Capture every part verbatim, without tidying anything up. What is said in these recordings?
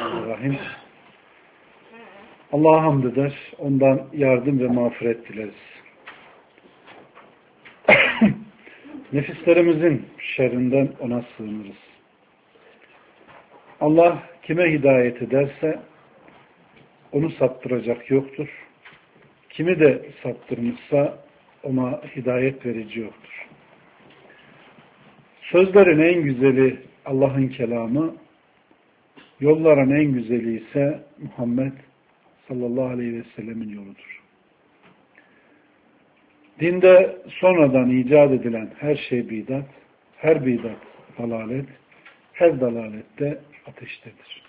Bismillahirrahmanirrahim. Allah'a hamd eder, ondan yardım ve mağfiret dileriz. Nefislerimizin şerrinden ona sığınırız. Allah kime hidayet ederse onu saptıracak yoktur. Kimi de saptırmışsa ona hidayet verici yoktur. Sözlerin en güzeli Allah'ın kelamı, yolların en güzeli ise Muhammed sallallahu aleyhi ve sellemin yoludur. Dinde sonradan icat edilen her şey bidat, her bidat dalalet, her dalalette ateştedir.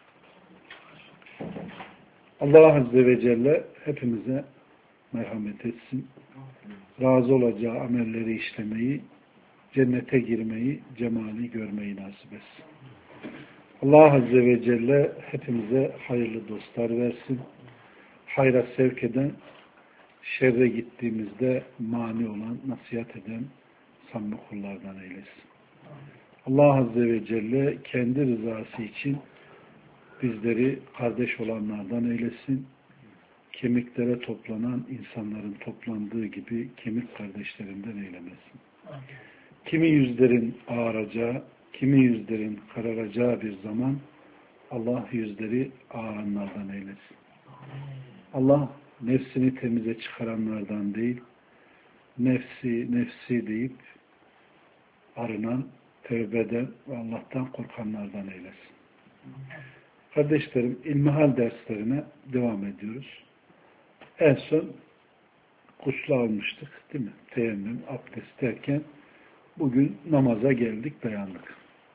Allah Azze ve Celle hepimize merhamet etsin. Razı olacağı amelleri işlemeyi, cennete girmeyi, cemali görmeyi nasip etsin. Allah Azze ve Celle hepimize hayırlı dostlar versin. Hayra sevk eden, şerre gittiğimizde mani olan, nasihat eden samimi kullardan eylesin. Allah Azze ve Celle kendi rızası için bizleri kardeş olanlardan eylesin. Kemiklere toplanan insanların toplandığı gibi kemik kardeşlerinden eylemesin. Kimi yüzlerin ağaracağı, kimi yüzlerin kararacağı bir zaman Allah yüzleri ağaranlardan eylesin. Allah nefsini temize çıkaranlardan değil, nefsi nefsi deyip arınan, tövbe eden ve Allah'tan korkanlardan eylesin. Kardeşlerim, ilmihal derslerine devam ediyoruz. En son gusül almıştık, değil mi? Teyemmüm, abdest derken bugün namaza geldik, dayandık.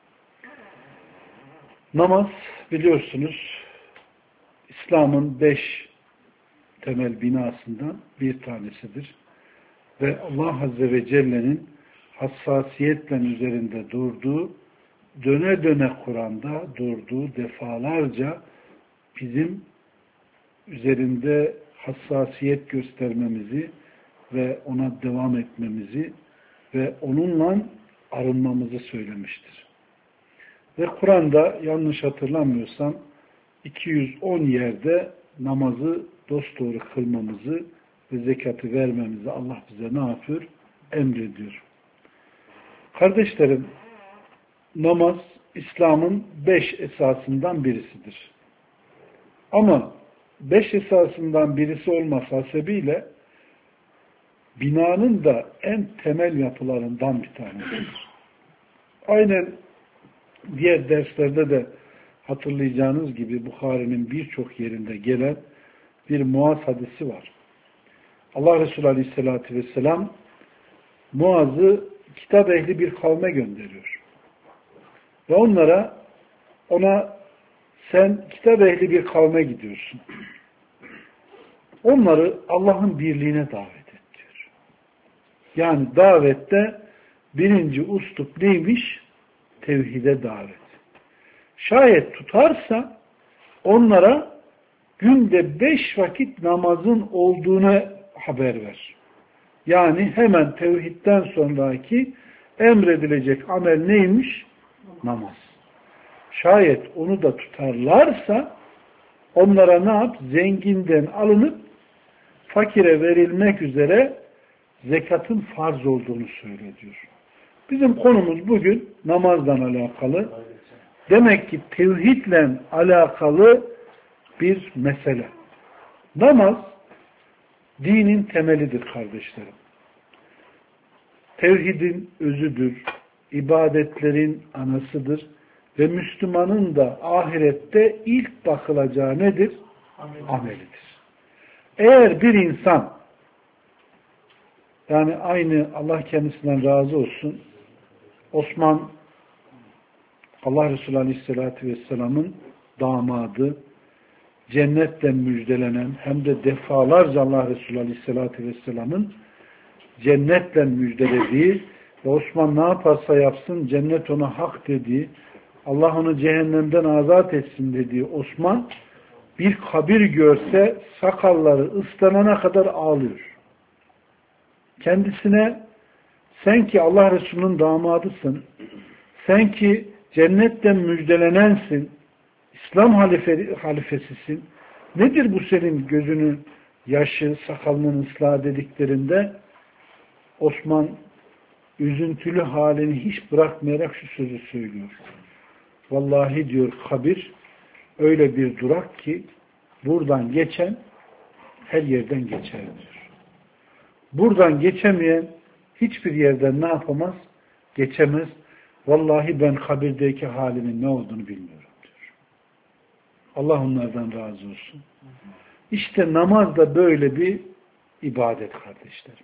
Namaz biliyorsunuz İslam'ın beş temel binasından bir tanesidir. Ve Allah Azze ve Celle'nin hassasiyetle üzerinde durduğu, döne döne Kur'an'da durduğu defalarca bizim üzerinde hassasiyet göstermemizi ve ona devam etmemizi ve onunla arınmamızı söylemiştir. Ve Kur'an'da yanlış hatırlamıyorsam iki yüz on yerde namazı dosdoğru kılmamızı ve zekatı vermemizi Allah bize ne yapıyor? Emrediyor. Kardeşlerim, namaz İslam'ın beş esasından birisidir. Ama beş esasından birisi olması hasebiyle binanın da en temel yapılarından bir tanesidir. Aynen diğer derslerde de hatırlayacağınız gibi Bukhari'nin birçok yerinde gelen bir Muaz hadisi var. Allah Resulü Aleyhisselatü Vesselam Muaz'ı kitap ehli bir kavme gönderiyor. Ve onlara ona sen kitap ehli bir kavme gidiyorsun. Onları Allah'ın birliğine davet et diyor. Yani davette birinci uslup neymiş? Tevhide davet. Şayet tutarsa onlara günde beş vakit namazın olduğunu haber ver. Yani hemen tevhidden sonraki emredilecek amel neymiş? Namaz. Şayet onu da tutarlarsa onlara ne yap? Zenginden alınıp fakire verilmek üzere zekatın farz olduğunu söylüyor. Bizim konumuz bugün namazdan alakalı. Demek ki tevhidle alakalı bir mesele. Namaz dinin temelidir kardeşlerim. Tevhidin özüdür, ibadetlerin anasıdır ve Müslümanın da ahirette ilk bakılacağı nedir? Amelidir. Eğer bir insan, yani aynı Allah kendisinden razı olsun, Osman, Allah Resulü Aleyhisselatü Vesselam'ın damadı, cennetle müjdelenen, hem de defalarca Allah Resulü Aleyhisselatü Vesselam'ın cennetle müjdelediği ve Osman ne yaparsa yapsın cennet ona hak dediği, Allah onu cehennemden azat etsin dediği Osman bir kabir görse sakalları ıslanana kadar ağlıyor. Kendisine sen ki Allah Resulü'nün damadısın, sen ki cennetten müjdelenensin, İslam halife, halifesisin. Nedir bu senin gözünü, yaşı, sakalının ıslah dediklerinde Osman üzüntülü halini hiç bırakmayarak şu sözü söylüyor. Vallahi diyor Kabir öyle bir durak ki buradan geçen her yerden geçer diyor. Buradan geçemeyen hiçbir yerden ne yapamaz? Geçemez. Vallahi ben kabirdeki halimin ne olduğunu bilmiyorum diyor. Allah onlardan razı olsun. İşte namaz da böyle bir ibadet kardeşlerim.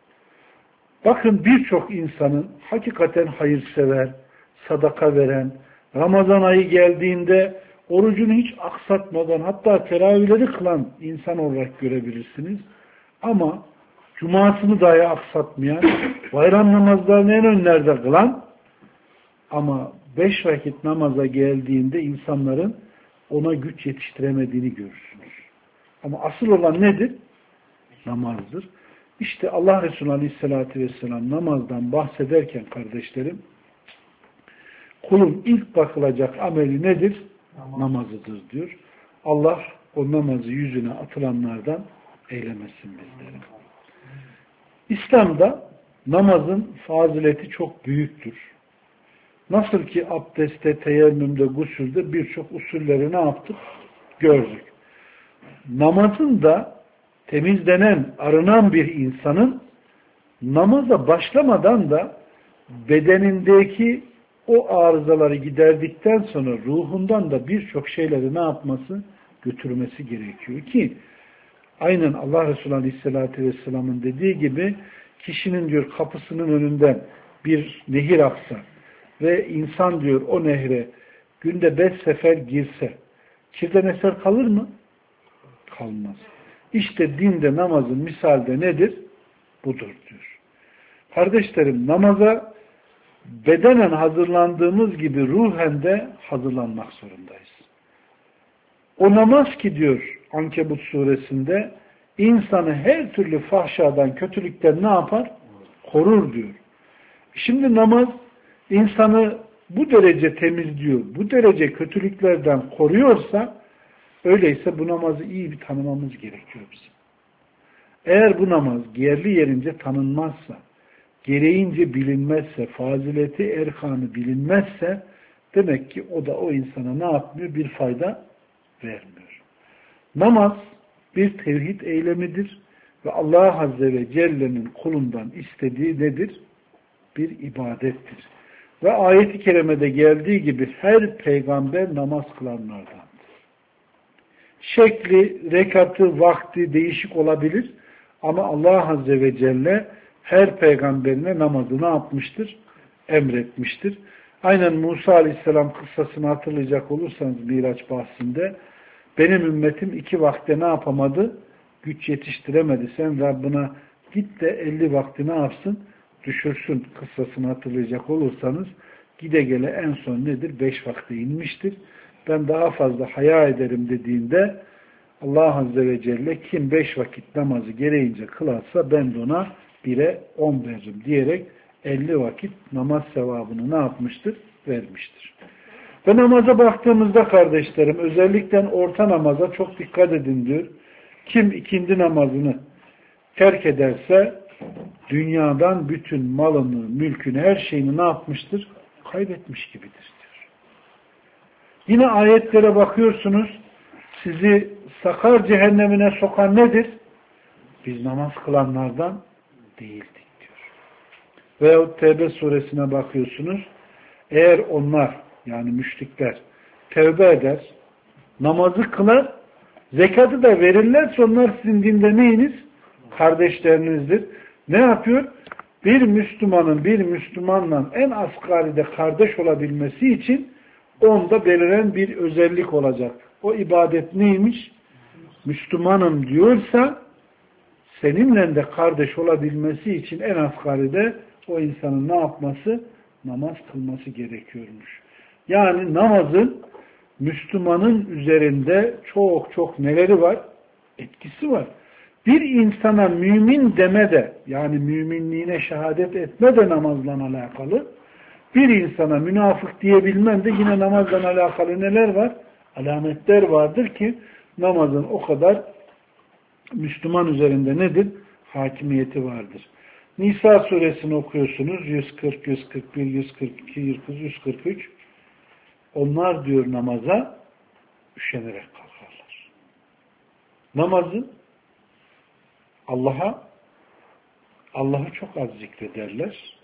Bakın birçok insanın hakikaten hayırsever, sadaka veren, Ramazan ayı geldiğinde orucunu hiç aksatmadan hatta teravihleri kılan insan olarak görebilirsiniz. Ama cumasını dahi aksatmayan, bayram namazlarını en önlerde kılan ama beş vakit namaza geldiğinde insanların ona güç yetiştiremediğini görürsünüz. Ama asıl olan nedir? Namazdır. İşte Allah Resulü Aleyhisselatü Vesselam namazdan bahsederken kardeşlerim, kulun ilk bakılacak ameli nedir? Namaz. Namazıdır diyor. Allah o namazı yüzüne atılanlardan eylemesin bizleri. İslam'da namazın fazileti çok büyüktür. Nasıl ki abdestte, teyemmümde, gusülde birçok usulleri ne yaptık? Gördük. Namazın da temizlenen, arınan bir insanın namaza başlamadan da bedenindeki o arızaları giderdikten sonra ruhundan da birçok şeyleri ne yapması? Götürmesi gerekiyor ki aynen Allah Resulü Aleyhisselatü Vesselam'ın dediği gibi kişinin diyor kapısının önünden bir nehir aksa ve insan diyor o nehre günde beş sefer girse kirden eser kalır mı? Kalmaz. İşte dinde namazın misalde nedir? Budur diyor. Kardeşlerim namaza bedenen hazırlandığımız gibi ruhen de hazırlanmak zorundayız. O namaz ki diyor Ankebut suresinde insanı her türlü fahşadan, kötülükten ne yapar? Korur diyor. Şimdi namaz insanı bu derece temizliyor, bu derece kötülüklerden koruyorsa öyleyse bu namazı iyi bir tanımamız gerekiyor bizim. Eğer bu namaz yerli yerince tanınmazsa, gereğince bilinmezse, fazileti, erkanı bilinmezse demek ki o da o insana ne yapmıyor? Bir fayda vermiyor. Namaz bir tevhid eylemidir ve Allah Azze ve Celle'nin kulundan istediği nedir? Bir ibadettir. Ve ayet-i kerimede geldiği gibi her peygamber namaz kılanlardandır. Şekli, rekatı, vakti değişik olabilir ama Allah Azze ve Celle her peygamberine namazı ne yapmıştır? Emretmiştir. Aynen Musa Aleyhisselam kıssasını hatırlayacak olursanız Miraç bahsinde benim ümmetim iki vakte ne yapamadı? Güç yetiştiremedi. Sen Rabbine git de elli vakti ne yapsın? Düşürsün kıssasını hatırlayacak olursanız gide gele en son nedir? Beş vakte inmiştir. Ben daha fazla haya ederim dediğinde Allah Azze ve Celle kim beş vakit namazı gereğince kılarsa ben de ona bire on veririm diyerek elli vakit namaz sevabını ne yapmıştır? Vermiştir. Ve namaza baktığımızda kardeşlerim özellikle orta namaza çok dikkat edin diyor. Kim ikindi namazını terk ederse dünyadan bütün malını, mülkünü, her şeyini ne yapmıştır? Kaybetmiş gibidir diyor. Yine ayetlere bakıyorsunuz sizi sakar cehennemine sokan nedir? Biz namaz kılanlardan değildik diyor. Veyahut Tevbe suresine bakıyorsunuz. Eğer onlar yani müşrikler tevbe eder, namazı kılar, zekatı da verirlerse onlar sizin dinde neyiniz? Kardeşlerinizdir. Ne yapıyor? Bir Müslümanın bir Müslümanla en asgaride kardeş olabilmesi için onda beliren bir özellik olacak. O ibadet neymiş? Müslümanım diyorsa seninle de kardeş olabilmesi için en asgaride o insanın ne yapması? Namaz kılması gerekiyormuş. Yani namazın Müslümanın üzerinde çok çok neleri var? Etkisi var. Bir insana mümin deme de yani müminliğine şehadet etme de namazla alakalı. Bir insana münafık diyebilmem de yine namazla alakalı neler var? alametler vardır ki namazın o kadar Müslüman üzerinde nedir? Hakimiyeti vardır. Nisa suresini okuyorsunuz. yüz kırk, yüz kırk bir, yüz kırk iki, yüz kırk üç. Onlar diyor namaza üşenerek kalkarlar. Namazı Allah'a Allah'ı çok az zikrederler.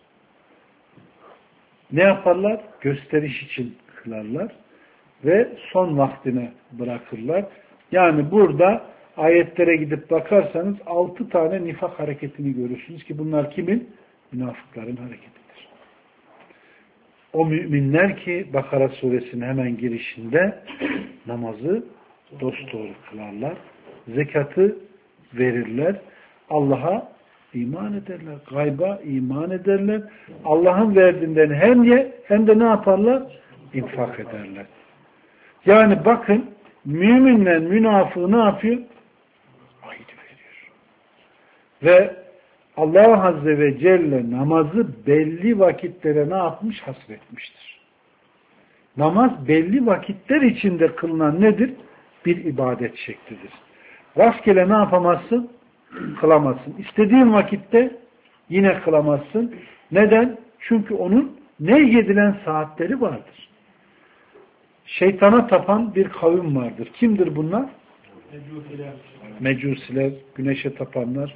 Ne yaparlar? Gösteriş için kılarlar ve son vaktine bırakırlar. Yani burada ayetlere gidip bakarsanız altı tane nifak hareketini görürsünüz ki bunlar kimin? Münafıkların hareketidir. O müminler ki Bakara suresinin hemen girişinde namazı dosdoğru kılarlar. Zekatı verirler. Allah'a iman ederler. Gayba iman ederler. Allah'ın verdiğinden hem ye hem de ne yaparlar? İnfak ederler. Yani bakın müminle münafığı ne yapıyor? Ayet veriyor. Ve Allah Azze ve Celle namazı belli vakitlere ne yapmış? Hasretmiştir. Namaz belli vakitler içinde kılınan nedir? Bir ibadet şeklidir. Rastgele ne yapamazsın? Kılamazsın. İstediğin vakitte yine kılamazsın. Neden? Çünkü onun nehyedilen saatleri vardır. Şeytana tapan bir kavim vardır. Kimdir bunlar? Mecusiler. Mecusiler, güneşe tapanlar.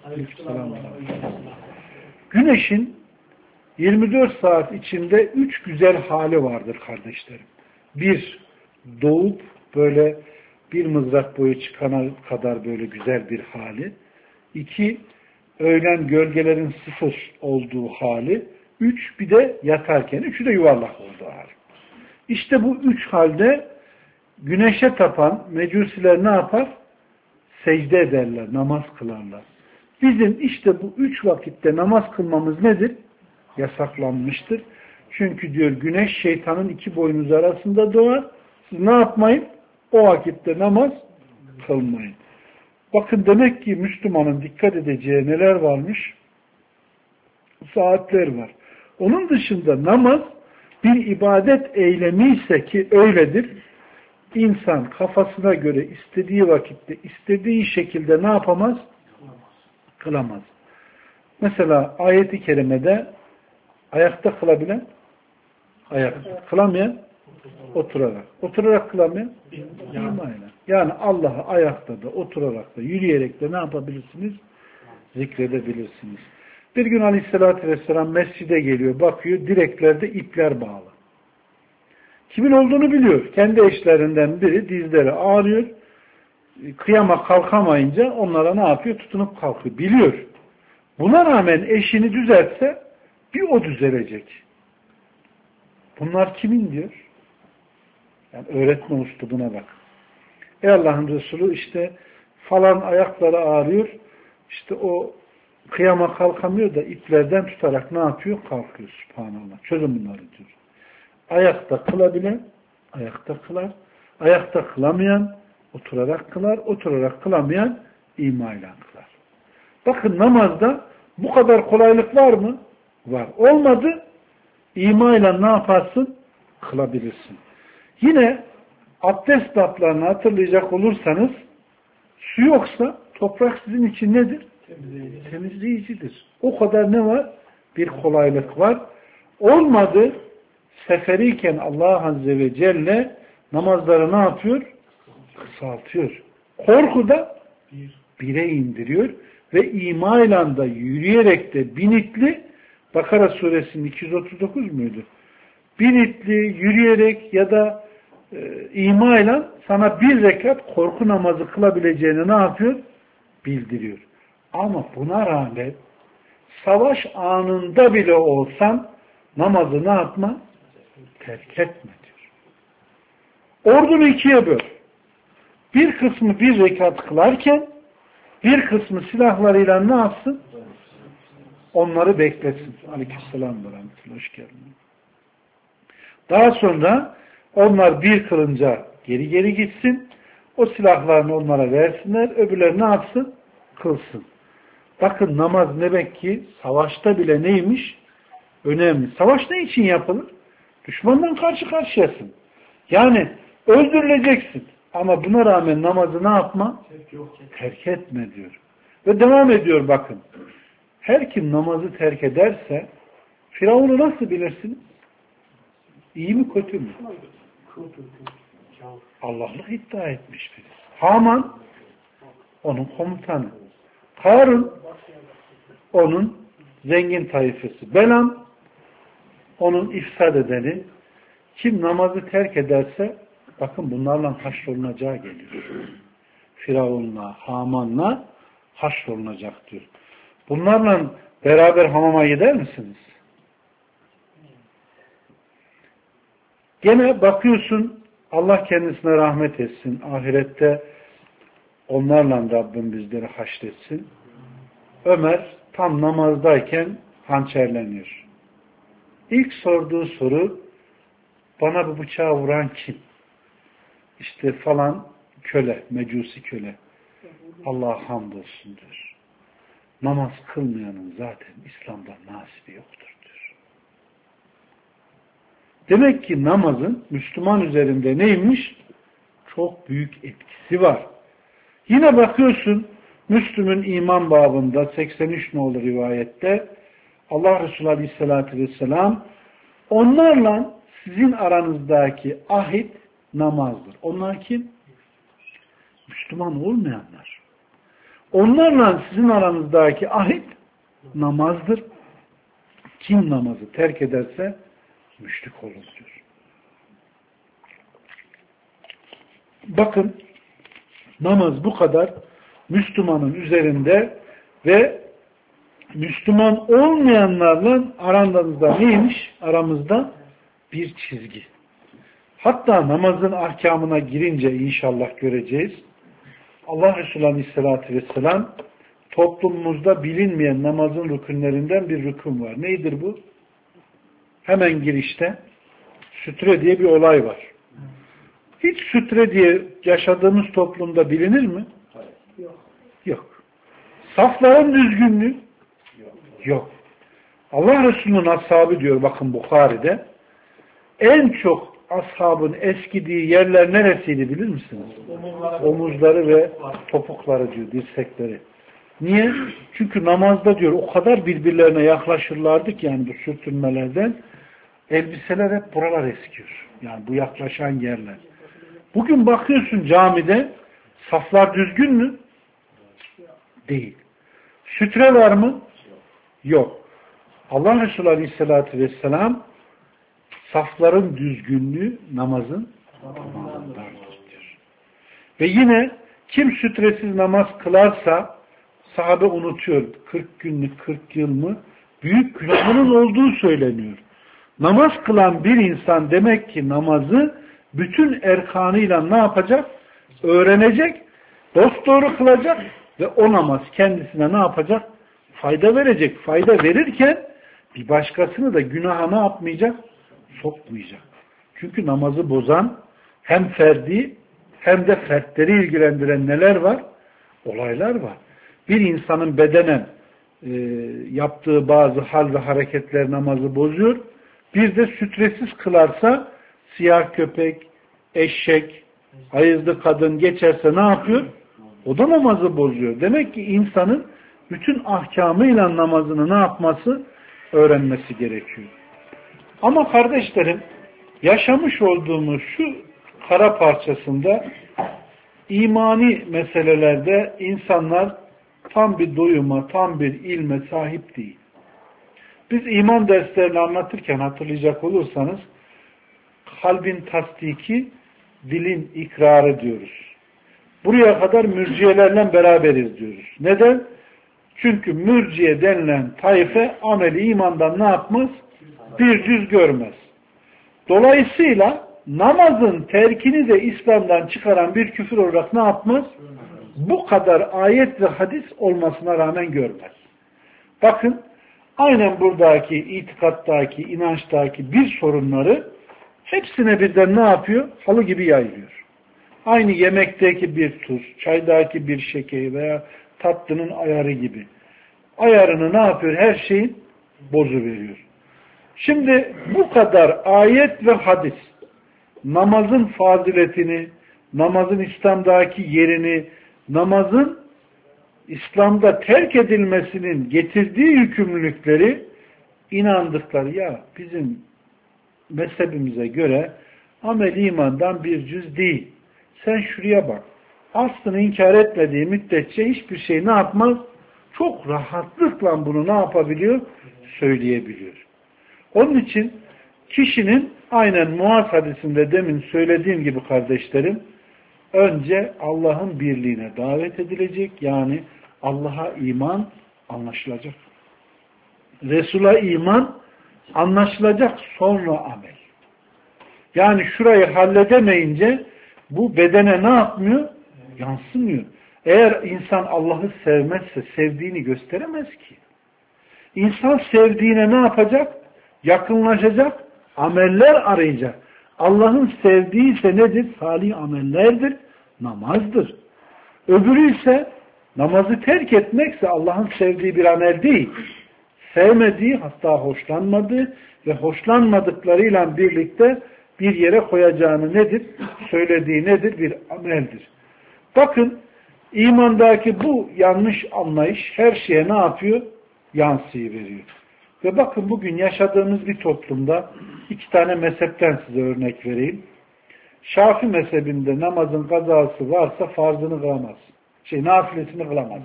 Güneşin yirmi dört saat içinde üç güzel hali vardır kardeşlerim. Bir, doğup böyle bir mızrak boyu çıkana kadar böyle güzel bir hali. İki, öğlen gölgelerin sıfır olduğu hali. Üç, bir de yatarken. Üçü de yuvarlak olduğu hali. İşte bu üç halde güneşe tapan mecusiler ne yapar? Secde ederler, namaz kılarlar. Bizim işte bu üç vakitte namaz kılmamız nedir? Yasaklanmıştır. Çünkü diyor güneş şeytanın iki boynuz arasında doğar. Siz ne yapmayın? O vakitte namaz kılmayın. Bakın demek ki Müslümanın dikkat edeceği neler varmış? Saatler var. Onun dışında namaz bir ibadet eylemi ise ki öyledir. İnsan kafasına göre istediği vakitte, istediği şekilde ne yapamaz? Kılamaz. Mesela ayet-i kerimede ayakta kılabilen ayakta. Kılamayan oturarak. Oturarak kılamayan imayla. Yani Allah'ı ayakta da, oturarak da, yürüyerek de ne yapabilirsiniz? Zikredebilirsiniz. Bir gün Aleyhisselatü Vesselam mescide geliyor, bakıyor, direklerde ipler bağlı. Kimin olduğunu biliyor. Kendi eşlerinden biri dizleri ağrıyor. Kıyama kalkamayınca onlara ne yapıyor? Tutunup kalkıyor. Biliyor. Buna rağmen eşini düzeltse bir o düzelecek. Bunlar kimin diyor? Yani öğretme uslubuna bak. Ey Allah'ın Resulü işte falan ayakları ağrıyor. İşte o kıyama kalkamıyor da iplerden tutarak ne yapıyor? Kalkıyor. Subhanallah. Çözün bunları diyor. Ayakta kılabilen ayakta kılar. Ayakta kılamayan oturarak kılar. Oturarak kılamayan imayla kılar. Bakın namazda bu kadar kolaylık var mı? Var. Olmadı imayla ne yaparsın? Kılabilirsin. Yine abdest bablarını hatırlayacak olursanız su yoksa toprak sizin için nedir? Temizleyici. Temizleyicidir. O kadar ne var? Bir kolaylık var. Olmadı seferiyken Allah Azze ve Celle namazları ne yapıyor? Kısaltıyor. Korku da bire indiriyor ve imayla da yürüyerek de binitli Bakara suresinin iki yüz otuz dokuz muydu? Binitli, yürüyerek ya da e, imayla sana bir rekat korku namazı kılabileceğini ne yapıyor? Bildiriyor. Ama buna rağmen savaş anında bile olsan namazı ne yapma? Terk etme diyor. Ordunu ikiye böl. Bir kısmı bir rekat kılarken bir kısmı silahlarıyla ne yapsın? Onları beklesin. Aleykümselam ve rahmetullah. Hoş geldin. Daha sonra onlar bir kılınca geri geri gitsin. O silahlarını onlara versinler. Öbürleri ne yapsın? Kılsın. Bakın namaz demek ki savaşta bile neymiş? Önemli. Savaş ne için yapılır? Düşmandan karşı karşıyasın. Yani Öldürüleceksin. Ama buna rağmen namazı ne yapma? Terk etme diyor. Ve devam ediyor bakın. Her kim namazı terk ederse Firavun'u nasıl bilirsiniz? İyi mi kötü mü? Allah'lık iddia etmiş biri. Haman onun komutanı. Karun onun zengin tayfası. Belam onun ifsad edeni. Kim namazı terk ederse bakın bunlarla haşrolunacağı geliyor. Firavun'la, Haman'la haşrolunacak diyor. Bunlarla beraber hamama gider misiniz? Gene bakıyorsun Allah kendisine rahmet etsin. Ahirette onlarla Rabbim bizleri haşretsin. Ömer tam namazdayken hançerleniyor. İlk sorduğu soru bana bu bıçağı vuran kim? İşte falan köle, mecusi köle. Allah'a hamdolsun diyor. Namaz kılmayanın zaten İslam'da nasibi yoktur diyor. Demek ki namazın Müslüman üzerinde neymiş? Çok büyük etkisi var. Yine bakıyorsun Müslüm'ün iman babında seksen üç nolu rivayette Allah Resulü Aleyhisselatü Vesselam onlarla sizin aranızdaki ahit namazdır. Onlar kim? Müslüman olmayanlar. Onlarla sizin aranızdaki ahit namazdır. Kim namazı terk ederse müşrik olur diyor. Bakın namaz bu kadar Müslümanın üzerinde ve Müslüman olmayanlarla aranızda neymiş? Aramızda bir çizgi. Hatta namazın ahkamına girince inşallah göreceğiz. Allah Resulü Aleyhisselatü Vesselam toplumumuzda bilinmeyen namazın rükünlerinden bir rükün var. Neydir bu? Hemen girişte sütre diye bir olay var. Hiç sütre diye yaşadığımız toplumda bilinir mi? Yok. Yok. Safların düzgünlüğü? Yok. Yok. Allah Resulü'nün ashabı diyor bakın Bukhari'de en çok ashabın eskidiği yerler neresiydi bilir misiniz? Omuzları, Omuzları ve topukları diyor, dirsekleri. Niye? Çünkü namazda diyor o kadar birbirlerine yaklaşırlardı ki yani bu sürtünmelerden elbiseler hep buralar eskiyor. Yani bu yaklaşan yerler. Bugün bakıyorsun camide saflar düzgün mü? Değil. Sütre var mı? Yok. Allah Resulü Aleyhisselatü Vesselam safların düzgünlüğü namazın tamamındandır diyor. Ve yine kim sütresiz namaz kılarsa sahabe unutuyor. kırk günlük kırk yıl mı? Büyük günahının olduğu söyleniyor. Namaz kılan bir insan demek ki namazı bütün erkanıyla ne yapacak? Öğrenecek, dosdoğru kılacak ve o namaz kendisine ne yapacak? Fayda verecek. Fayda verirken bir başkasını da günaha ne yapmayacak? Sokmayacak. Çünkü namazı bozan hem ferdi hem de fertleri ilgilendiren neler var? Olaylar var. Bir insanın bedenen e, yaptığı bazı hal ve hareketler namazı bozuyor. Bir de sütresiz kılarsa siyah köpek, eşek, hayızlı kadın geçerse ne yapıyor? O da namazı bozuyor. Demek ki insanın bütün ahkamıyla namazını ne yapması? Öğrenmesi gerekiyor. Ama kardeşlerim yaşamış olduğumuz şu kara parçasında imani meselelerde insanlar tam bir doyuma, tam bir ilme sahip değil. Biz iman derslerini anlatırken hatırlayacak olursanız kalbin tasdiki, dilin ikrarı diyoruz. Buraya kadar mürciyelerle beraberiz diyoruz. Neden? Çünkü mürciye denilen tayfe ameli imandan ne yapmaz? Bir cüz görmez. Dolayısıyla namazın terkini de İslam'dan çıkaran bir küfür olarak ne yapmaz? Bu kadar ayet ve hadis olmasına rağmen görmez. Bakın aynen buradaki itikattaki, inançtaki bir sorunları hepsine birden ne yapıyor? Halı gibi yayılıyor. Aynı yemekteki bir tuz, çaydaki bir şekeri veya tatlının ayarı gibi. Ayarını ne yapıyor? Her şeyin bozuveriyor. Şimdi bu kadar ayet ve hadis namazın faziletini, namazın İslam'daki yerini, namazın İslam'da terk edilmesinin getirdiği yükümlülükleri inandıkları, ya bizim mezhebimize göre amel imandan bir cüz değil. Sen şuraya bak. Aslını inkar etmediği müddetçe hiçbir şey ne yapmaz? Çok rahatlıkla bunu ne yapabiliyor? Söyleyebiliyor. Onun için kişinin aynen Muaz hadisinde demin söylediğim gibi kardeşlerim, önce Allah'ın birliğine davet edilecek. Yani Allah'a iman anlaşılacak. Resul'a iman anlaşılacak, sonra amel. Yani şurayı halledemeyince bu bedene ne yapmıyor? Yansımıyor. Eğer insan Allah'ı sevmezse sevdiğini gösteremez ki. İnsan sevdiğine ne yapacak? Yakınlaşacak, ameller arayacak. Allah'ın sevdiği ise nedir? Salih amellerdir, namazdır. Öbürü ise namazı terk etmekse Allah'ın sevdiği bir amel değil. Sevmediği, hatta hoşlanmadığı ve hoşlanmadıklarıyla birlikte bir yere koyacağını nedir? Söylediği nedir? Bir ameldir. Bakın, imandaki bu yanlış anlayış her şeye ne yapıyor? Yansıyıveriyor. Ve bakın bugün yaşadığımız bir toplumda iki tane mezhepten size örnek vereyim. Şafii mezhebinde namazın kazası varsa farzını kılamaz. Şey, nafilesini kılamaz.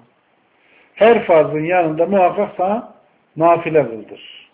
Her farzın yanında muhakkak sana nafile kıldır.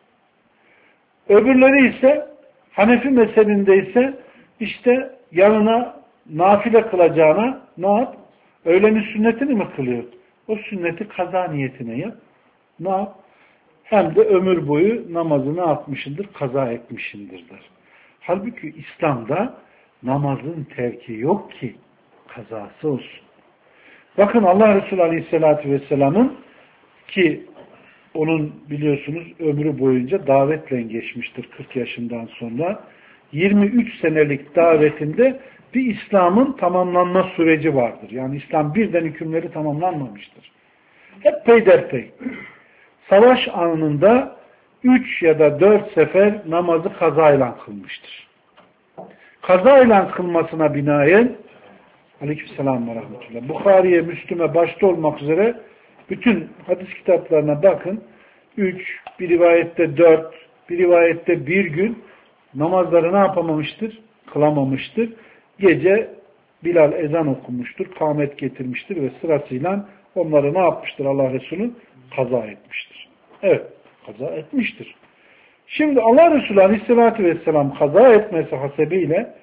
Öbürleri ise Hanefi mezhebinde ise işte yanına nafile kılacağına ne yap? Öğlenin sünnetini mi kılıyor? O sünneti kaza niyetine yap. Ne yap? Hem de ömür boyu namazı ne yapmışındır? Kaza etmişindir der. Halbuki İslam'da namazın terki yok ki kazası olsun. Bakın Allah Resulü Aleyhisselatü Vesselam'ın, ki onun biliyorsunuz ömrü boyunca davetle geçmiştir kırk yaşından sonra. yirmi üç senelik davetinde bir İslam'ın tamamlanma süreci vardır. Yani İslam birden hükümleri tamamlanmamıştır. Hep peyderpey. Savaş anında üç ya da dört sefer namazı kazayla kılmıştır. Kazayla kılmasına binaen Aleykümselam ve rahmetullah. Bukhari'ye, Müslüm'e başta olmak üzere bütün hadis kitaplarına bakın. Üç, bir rivayette dört, bir rivayette bir gün namazları ne yapamamıştır? Kılamamıştır. Gece Bilal ezan okumuştur, kâmet getirmiştir ve sırasıyla onları ne yapmıştır Allah Resulü? Kaza etmiştir. Evet, kaza etmiştir. Şimdi Allah Resulü Aleyhisselatü Vesselam kaza etmesi hasebiyle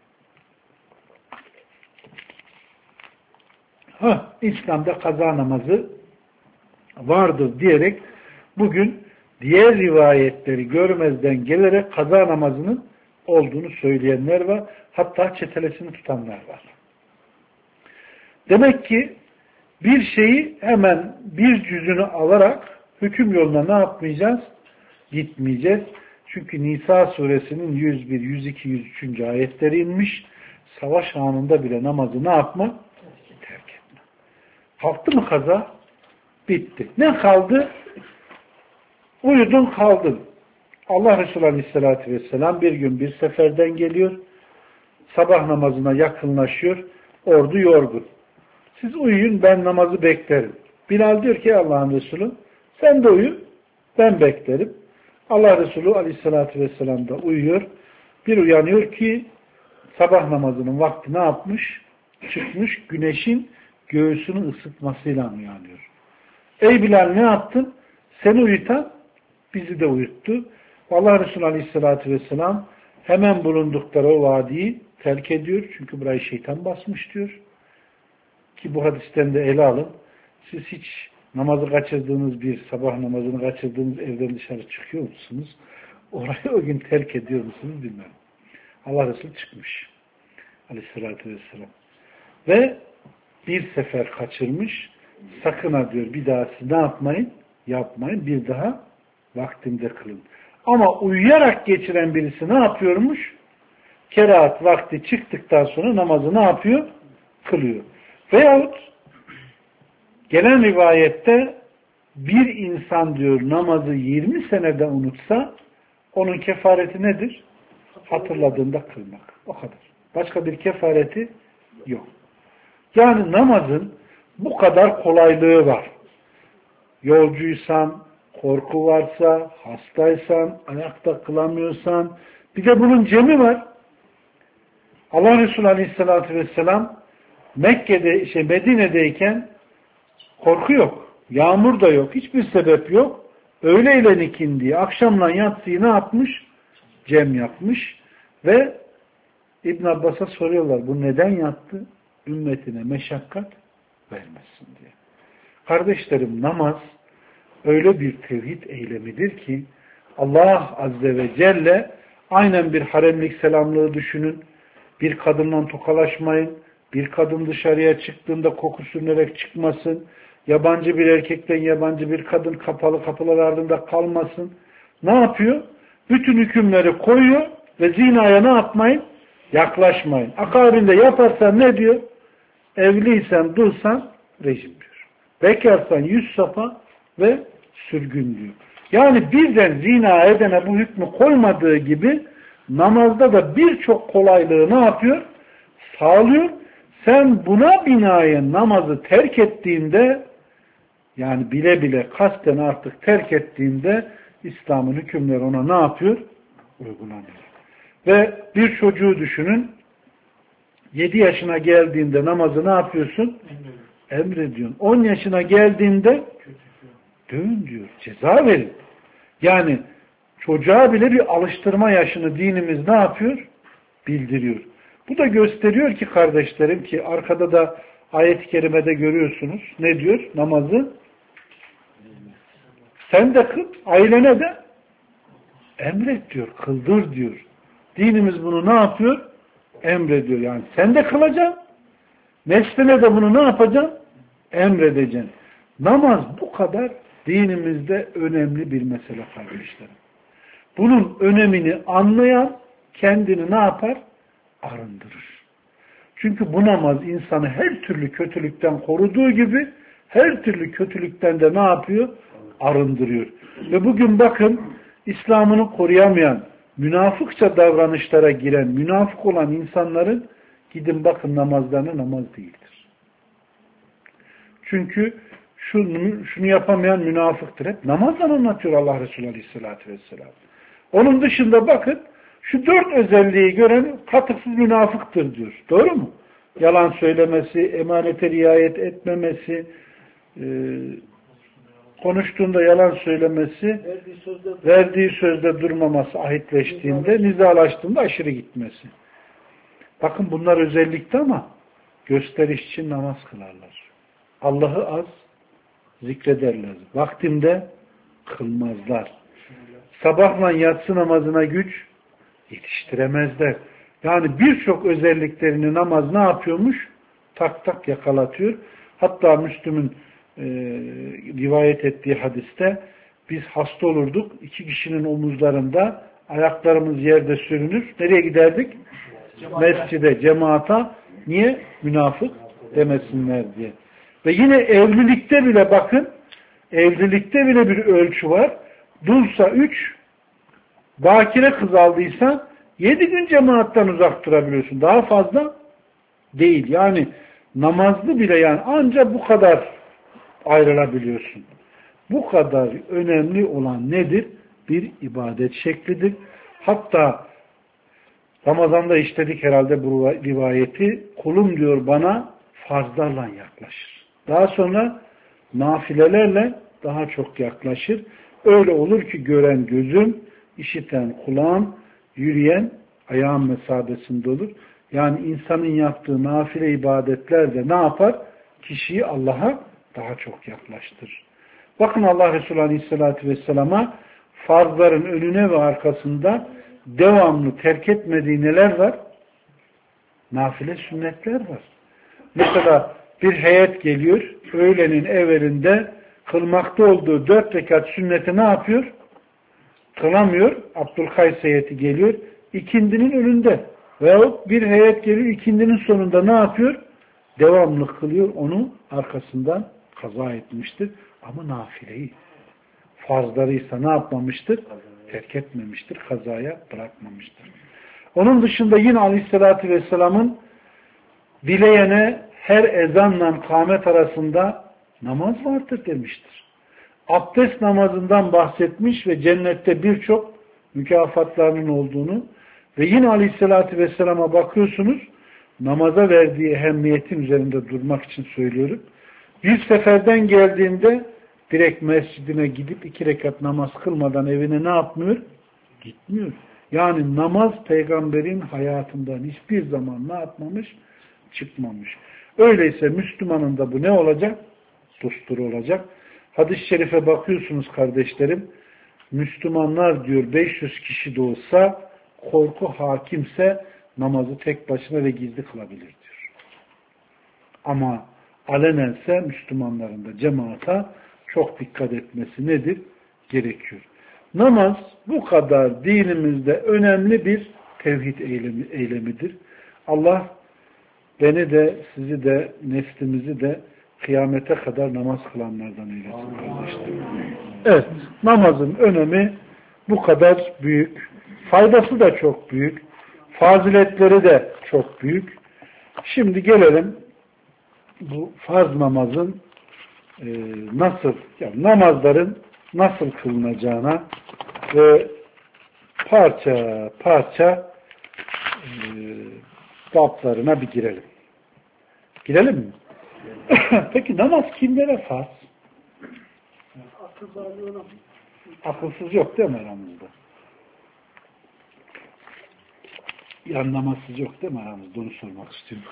ha, İslam'da kaza namazı vardır diyerek bugün diğer rivayetleri görmezden gelerek kaza namazının olduğunu söyleyenler var. Hatta çetelesini tutanlar var. Demek ki bir şeyi hemen bir cüzünü alarak hüküm yoluna ne yapmayacağız? Gitmeyeceğiz. Çünkü Nisa suresinin yüz bir, yüz iki, yüz üç. ayetleri inmiş. Savaş anında bile namazı ne yapma? Terk etme. Kalktı mı kaza? Bitti. Ne kaldı? Uyudun kaldın. Allah Resulü Aleyhisselatü Vesselam bir gün bir seferden geliyor. Sabah namazına yakınlaşıyor. Ordu yorgun. Siz uyuyun, ben namazı beklerim. Bilal diyor ki Allah'ın Resulü, sen de uyu, ben beklerim. Allah Resulü Aleyhisselatü Vesselam da uyuyor. Bir uyanıyor ki sabah namazının vakti ne yapmış? Çıkmış, güneşin göğsünü ısıtmasıyla uyanıyor. Ey Bilal, ne yaptın? Seni uyutan bizi de uyuttu. Allah Resulü Aleyhisselatü Vesselam hemen bulundukları o vadiyi terk ediyor. Çünkü burayı şeytan basmış diyor. Ki bu hadisten de ele alın. Siz hiç namazı kaçırdığınız bir sabah namazını kaçırdığınız evden dışarı çıkıyor musunuz? Orayı o gün terk ediyor musunuz bilmem. Allah Resulü çıkmış. Aleyhisselatü Vesselam. Ve bir sefer kaçırmış. Sakın ha diyor, bir daha siz ne yapmayın? Yapmayın. Bir daha vaktinde kılın. Ama uyuyarak geçiren birisi ne yapıyormuş? Kerahat vakti çıktıktan sonra namazı ne yapıyor? Kılıyor. Veyahut gelen rivayette bir insan diyor namazı yirmi senede unutsa onun kefareti nedir? Hatırladığında kılmak. O kadar. Başka bir kefareti yok. Yani namazın bu kadar kolaylığı var. Yolcuysan, korku varsa, hastaysan, ayakta kılamıyorsan, bir de bunun cemi var. Allah Resulü Aleyhisselatü Vesselam Mekke'de, şey Medine'deyken korku yok. Yağmur da yok. Hiçbir sebep yok. Öğleyle ikindiği, akşamla yatsıyı ne yapmış? Cem yapmış. Ve İbn Abbas'a soruyorlar. Bu neden yattı? Ümmetine meşakkat vermesin diye. Kardeşlerim, namaz öyle bir tevhid eylemidir ki Allah Azze ve Celle, aynen bir haremlik selamlığı düşünün. Bir kadından tokalaşmayın. Bir kadın dışarıya çıktığında koku sürünerek çıkmasın. Yabancı bir erkekten yabancı bir kadın kapalı kapılar ardında kalmasın. Ne yapıyor? Bütün hükümleri koyuyor ve zinaya ne yapmayın? Yaklaşmayın. Akabinde yaparsan ne diyor? Evliysen, dulsan rejim diyor. Bekarsan yüz sapa ve sürgün diyor. Yani birden zina edene bu hükmü koymadığı gibi namazda da birçok kolaylığı ne yapıyor? Sağlıyor. Sen buna binaen namazı terk ettiğinde, yani bile bile kasten artık terk ettiğinde İslam'ın hükümleri ona ne yapıyor? Uygulanıyor. Ve bir çocuğu düşünün, yedi yaşına geldiğinde namazı ne yapıyorsun? Emrediyorsun. on yaşına geldiğinde dövün diyor, ceza verin. Yani çocuğa bile bir alıştırma yaşını dinimiz ne yapıyor? Bildiriyor. Bu da gösteriyor ki kardeşlerim, ki arkada da ayet-i kerimede görüyorsunuz. Ne diyor? Namazı sen de kıl, ailene de emret diyor, kıldır diyor. Dinimiz bunu ne yapıyor? Emrediyor. Yani sen de kılacaksın. Nesline de bunu ne yapacaksın? Emredeceksin. Namaz bu kadar dinimizde önemli bir mesele kardeşlerim. Bunun önemini anlayan kendini ne yapar? Arındırır. Çünkü bu namaz insanı her türlü kötülükten koruduğu gibi her türlü kötülükten de ne yapıyor? Arındırıyor. Ve bugün bakın, İslam'ını koruyamayan, münafıkça davranışlara giren, münafık olan insanların gidin bakın namazlarına, namaz değildir. Çünkü şunu, şunu yapamayan münafıktır. Hep namazdan anlatıyor Allah Resulü Aleyhisselatü Vesselam. Onun dışında bakın, şu dört özelliği gören katıksız münafıktır diyor. Doğru mu? Yalan söylemesi, emanete riayet etmemesi, e, konuştuğunda yalan söylemesi, verdiği sözde, verdiği sözde durmaması, ahitleştiğinde, nizalaştığında aşırı gitmesi. Bakın bunlar özellikte ama gösteriş için namaz kılarlar. Allah'ı az zikrederler. Vaktinde kılmazlar. Sabahla yatsı namazına güç yetiştiremezler. Yani birçok özelliklerini namaz ne yapıyormuş? Tak tak yakalatıyor. Hatta Müslüm'ün e, rivayet ettiği hadiste biz hasta olurduk. İki kişinin omuzlarında ayaklarımız yerde sürünür. Nereye giderdik? Cemaate. Mescide, cemaata. Niye? Münafık demesinler diye. Ve yine evlilikte bile bakın, evlilikte bile bir ölçü var. Dulsa üç, bakire kız aldıysan yedi gün cemaattan uzak durabiliyorsun. Daha fazla değil. Yani namazlı bile yani ancak bu kadar ayrılabiliyorsun. Bu kadar önemli olan nedir? Bir ibadet şeklidir. Hatta Ramazan'da işledik herhalde bu rivayeti. Kulum diyor bana farzlarla yaklaşır. Daha sonra nafilelerle daha çok yaklaşır. Öyle olur ki gören gözüm, işiten kulağım, yürüyen ayağım mesabesinde olur. Yani insanın yaptığı nafile ibadetler de ne yapar? Kişiyi Allah'a daha çok yaklaştırır. Bakın Allah Resulü Aleyhisselatü Vesselam'a farzların önüne ve arkasında devamlı terk etmediği neler var? Nafile sünnetler var. Mesela bir heyet geliyor, öğlenin evvelinde kılmakta olduğu dört rekat sünneti ne yapıyor? Kılamıyor. Abdülkays heyeti geliyor, ikindinin önünde. Veyahut bir heyet geliyor, ikindinin sonunda ne yapıyor? Devamlı kılıyor, onu arkasından kaza etmiştir. Ama nafileyi, farzlarıysa ne yapmamıştır? Terk etmemiştir, kazaya bırakmamıştır. Onun dışında yine Aleyhisselatü Vesselam'ın dileyene her ezanla kâmet arasında namaz vardır demiştir. Abdest namazından bahsetmiş ve cennette birçok mükafatlarının olduğunu ve yine Aleyhisselatü Vesselam'a bakıyorsunuz, namaza verdiği ehemmiyetin üzerinde durmak için söylüyorum. Bir seferden geldiğinde direkt mescidine gidip iki rekat namaz kılmadan evine ne yapmıyor? Gitmiyor. Yani namaz peygamberin hayatından hiçbir zaman ne yapmamış? Çıkmamış. Öyleyse Müslümanın da bu ne olacak? Dusturu olacak. Hadis-i şerife bakıyorsunuz kardeşlerim. Müslümanlar diyor beş yüz kişi de olsa korku hakimse namazı tek başına ve gizli kılabilir diyor. Ama alenense Müslümanların da cemaata çok dikkat etmesi nedir? Gerekiyor. Namaz bu kadar dinimizde önemli bir tevhid eylemi, eylemidir. Allah beni de sizi de neslimizi de kıyamete kadar namaz kılanlardan eylesin kardeşlerim. Evet, namazın önemi bu kadar büyük. Faydası da çok büyük. Faziletleri de çok büyük. Şimdi gelelim bu farz namazın e, nasıl, yani namazların nasıl kılınacağına ve parça parça e, bablarına bir girelim. Girelim mi? Peki namaz kimlere farz? Akılsız yok değil mi aramızda? Yani namazsız yok değil mi aramızda? Onu sormak istiyorum.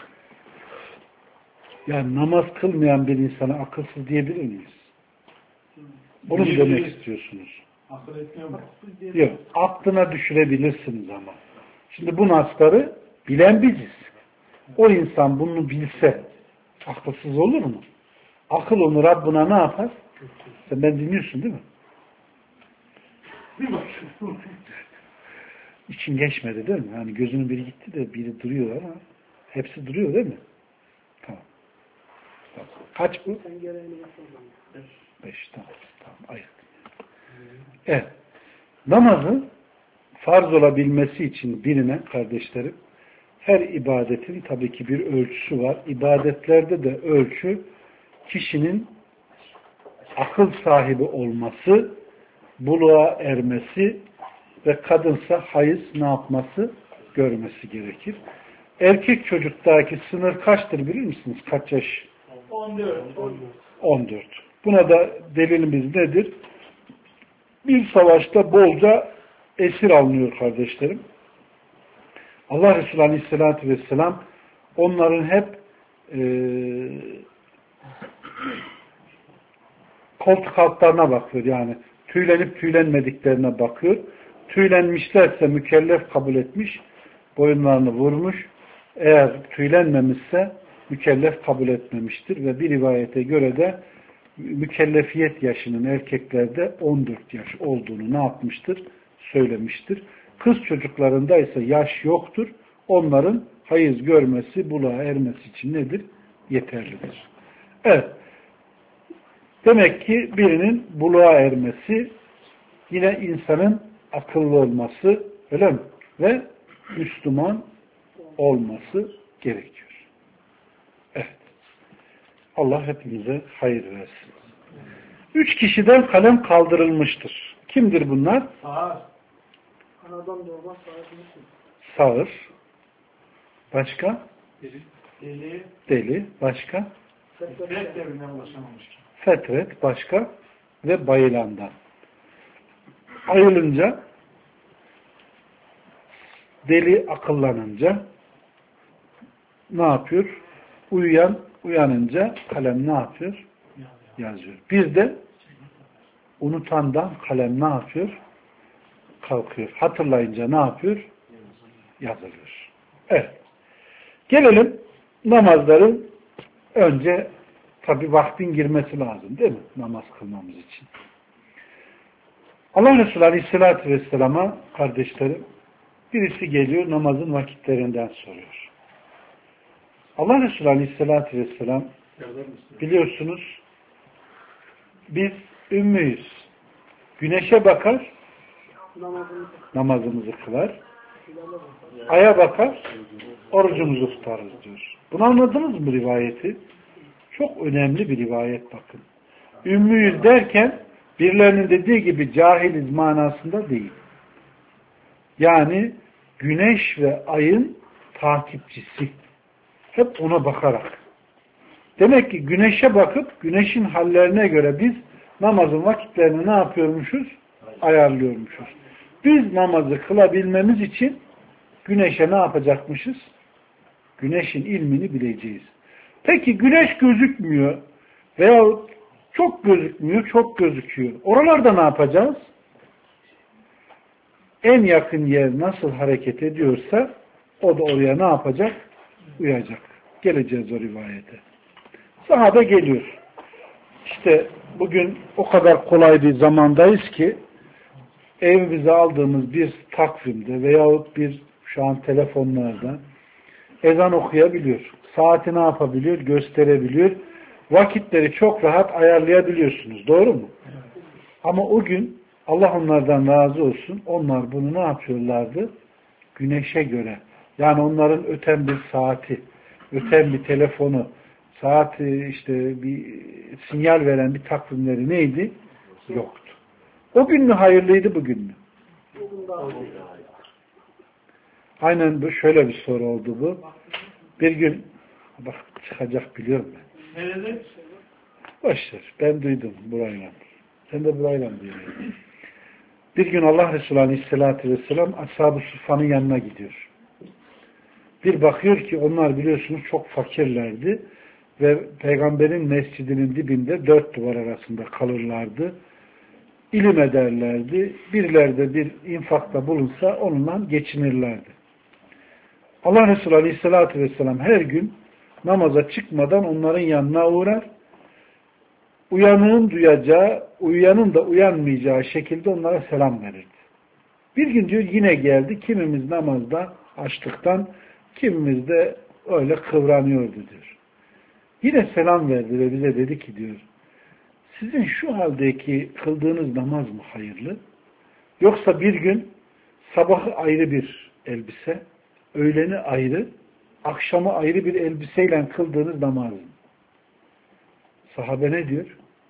Yani namaz kılmayan bir insana akılsız diyebilir miyiz? Bunu mu demek istiyorsunuz? Akıl etmiyor mu? Yok. Aklına düşürebilirsiniz ama. Şimdi bu nasları bilen biziz. O insan bunu bilse akılsız olur mu? Akıl onu Rabbına ne yapar? Sen ben dinliyorsun değil mi? İçin geçmedi değil mi? Yani gözünün biri gitti de biri duruyor ama hepsi duruyor değil mi? Tamam. Tamam. Kaç bu? Beş. Beş. Tamam. Tamam. Ayıp. Evet. Namazın farz olabilmesi için birine kardeşlerim her ibadetin tabii ki bir ölçüsü var. İbadetlerde de ölçü kişinin akıl sahibi olması, buluğa ermesi ve kadınsa hayız ne yapması? Görmesi gerekir. Erkek çocuktaki sınır kaçtır bilir misiniz? Kaç yaş? on dört. on dört. Buna da delilimiz nedir? Bir savaşta bolca esir alınıyor kardeşlerim. Allah Resulü Aleyhisselatü Vesselam onların hep e, koltuk altlarına bakıyor. Yani tüylenip tüylenmediklerine bakıyor. Tüylenmişlerse mükellef kabul etmiş, boyunlarını vurmuş. Eğer tüylenmemişse mükellef kabul etmemiştir ve bir rivayete göre de mükellefiyet yaşının erkeklerde on dört yaş olduğunu ne yapmıştır? Söylemiştir. Kız çocuklarında ise yaş yoktur. Onların hayız görmesi, buluğa ermesi için nedir? Yeterlidir. Evet. Demek ki birinin buluğa ermesi yine insanın akıllı olması öyle mi? Ve Müslüman olması gerekiyor. Evet. Allah hepimize hayır versin. Üç kişiden kalem kaldırılmıştır. Kimdir bunlar? Sağır. Anadan doğma sağır. Sağır. Başka? Deli. Deli. Deli. Başka? Fetret devrine ulaşamamış. Fetret. Başka? Ve bayılandan. Ayılınca deli akıllanınca ne yapıyor? Uyuyan uyanınca kalem ne yapıyor? Yazıyor. Bir de unutandan kalem ne yapıyor? Kalkıyor. Hatırlayınca ne yapıyor? Yazılıyor. Evet. Gelelim namazların önce tabi vaktin girmesi lazım değil mi? Namaz kılmamız için. Allah Resulü Aleyhisselatü Vesselam'a kardeşlerim birisi geliyor namazın vakitlerinden soruyor. Allah Resulü Aleyhisselatü Vesselam biliyorsunuz biz ümmüyüz. Güneşe bakar namazımızı kılar. Aya bakar, orucumuzu tutarız diyor. Bunu anladınız mı rivayeti? Çok önemli bir rivayet bakın. Ümmüyüz derken birilerinin dediği gibi cahiliz manasında değil. Yani güneş ve ayın takipçisi. Hep ona bakarak. Demek ki güneşe bakıp güneşin hallerine göre biz namazın vakitlerini ne yapıyormuşuz? Ayarlıyormuşuz. Biz namazı kılabilmemiz için güneşe ne yapacakmışız? Güneşin ilmini bileceğiz. Peki güneş gözükmüyor veya çok gözükmüyor, çok gözüküyor. Oralarda ne yapacağız? En yakın yer nasıl hareket ediyorsa o da oraya ne yapacak? Uyacak. Geleceğiz o rivayete. Sahabe geliyor. İşte bugün o kadar kolay bir zamandayız ki evimize aldığımız bir takvimde veyahut bir şu an telefonlarda ezan okuyabiliyor. Saati ne yapabiliyor? Gösterebiliyor. Vakitleri çok rahat ayarlayabiliyorsunuz. Doğru mu? Ama o gün Allah onlardan razı olsun. Onlar bunu ne yapıyorlardı? Güneşe göre. Yani onların öten bir saati, öten bir telefonu, saati işte bir sinyal veren bir takvimleri neydi? Yoktu. O gün mü hayırlıydı, bugün mü? Aynen bu şöyle bir soru oldu bu. Bir gün bak çıkacak biliyorum ben. Nerede? Boşver. Ben duydum burayla. Sen de burayla duydun. Bir gün Allah Resulü Aleyhisselatü Vesselam Ashab-ı Suffa'nın yanına gidiyor. Bir bakıyor ki onlar biliyorsunuz çok fakirlerdi ve Peygamberin mescidinin dibinde dört duvar arasında kalırlardı. İlim ederlerdi. Birilerde bir infakta bulunsa onunla geçinirlerdi. Allah Resulü Aleyhisselatü Vesselam her gün namaza çıkmadan onların yanına uğrar. Uyanığın duyacağı, uyuyanın da uyanmayacağı şekilde onlara selam verirdi. Bir gün diyor yine geldi. Kimimiz namazda açlıktan, kimimiz de öyle kıvranıyordu diyor. Yine selam verdi ve bize dedi ki diyor, sizin şu haldeki kıldığınız namaz mı hayırlı? Yoksa bir gün sabahı ayrı bir elbise, öğleni ayrı, akşamı ayrı bir elbiseyle kıldığınız namaz mı? Sahabe ne diyor?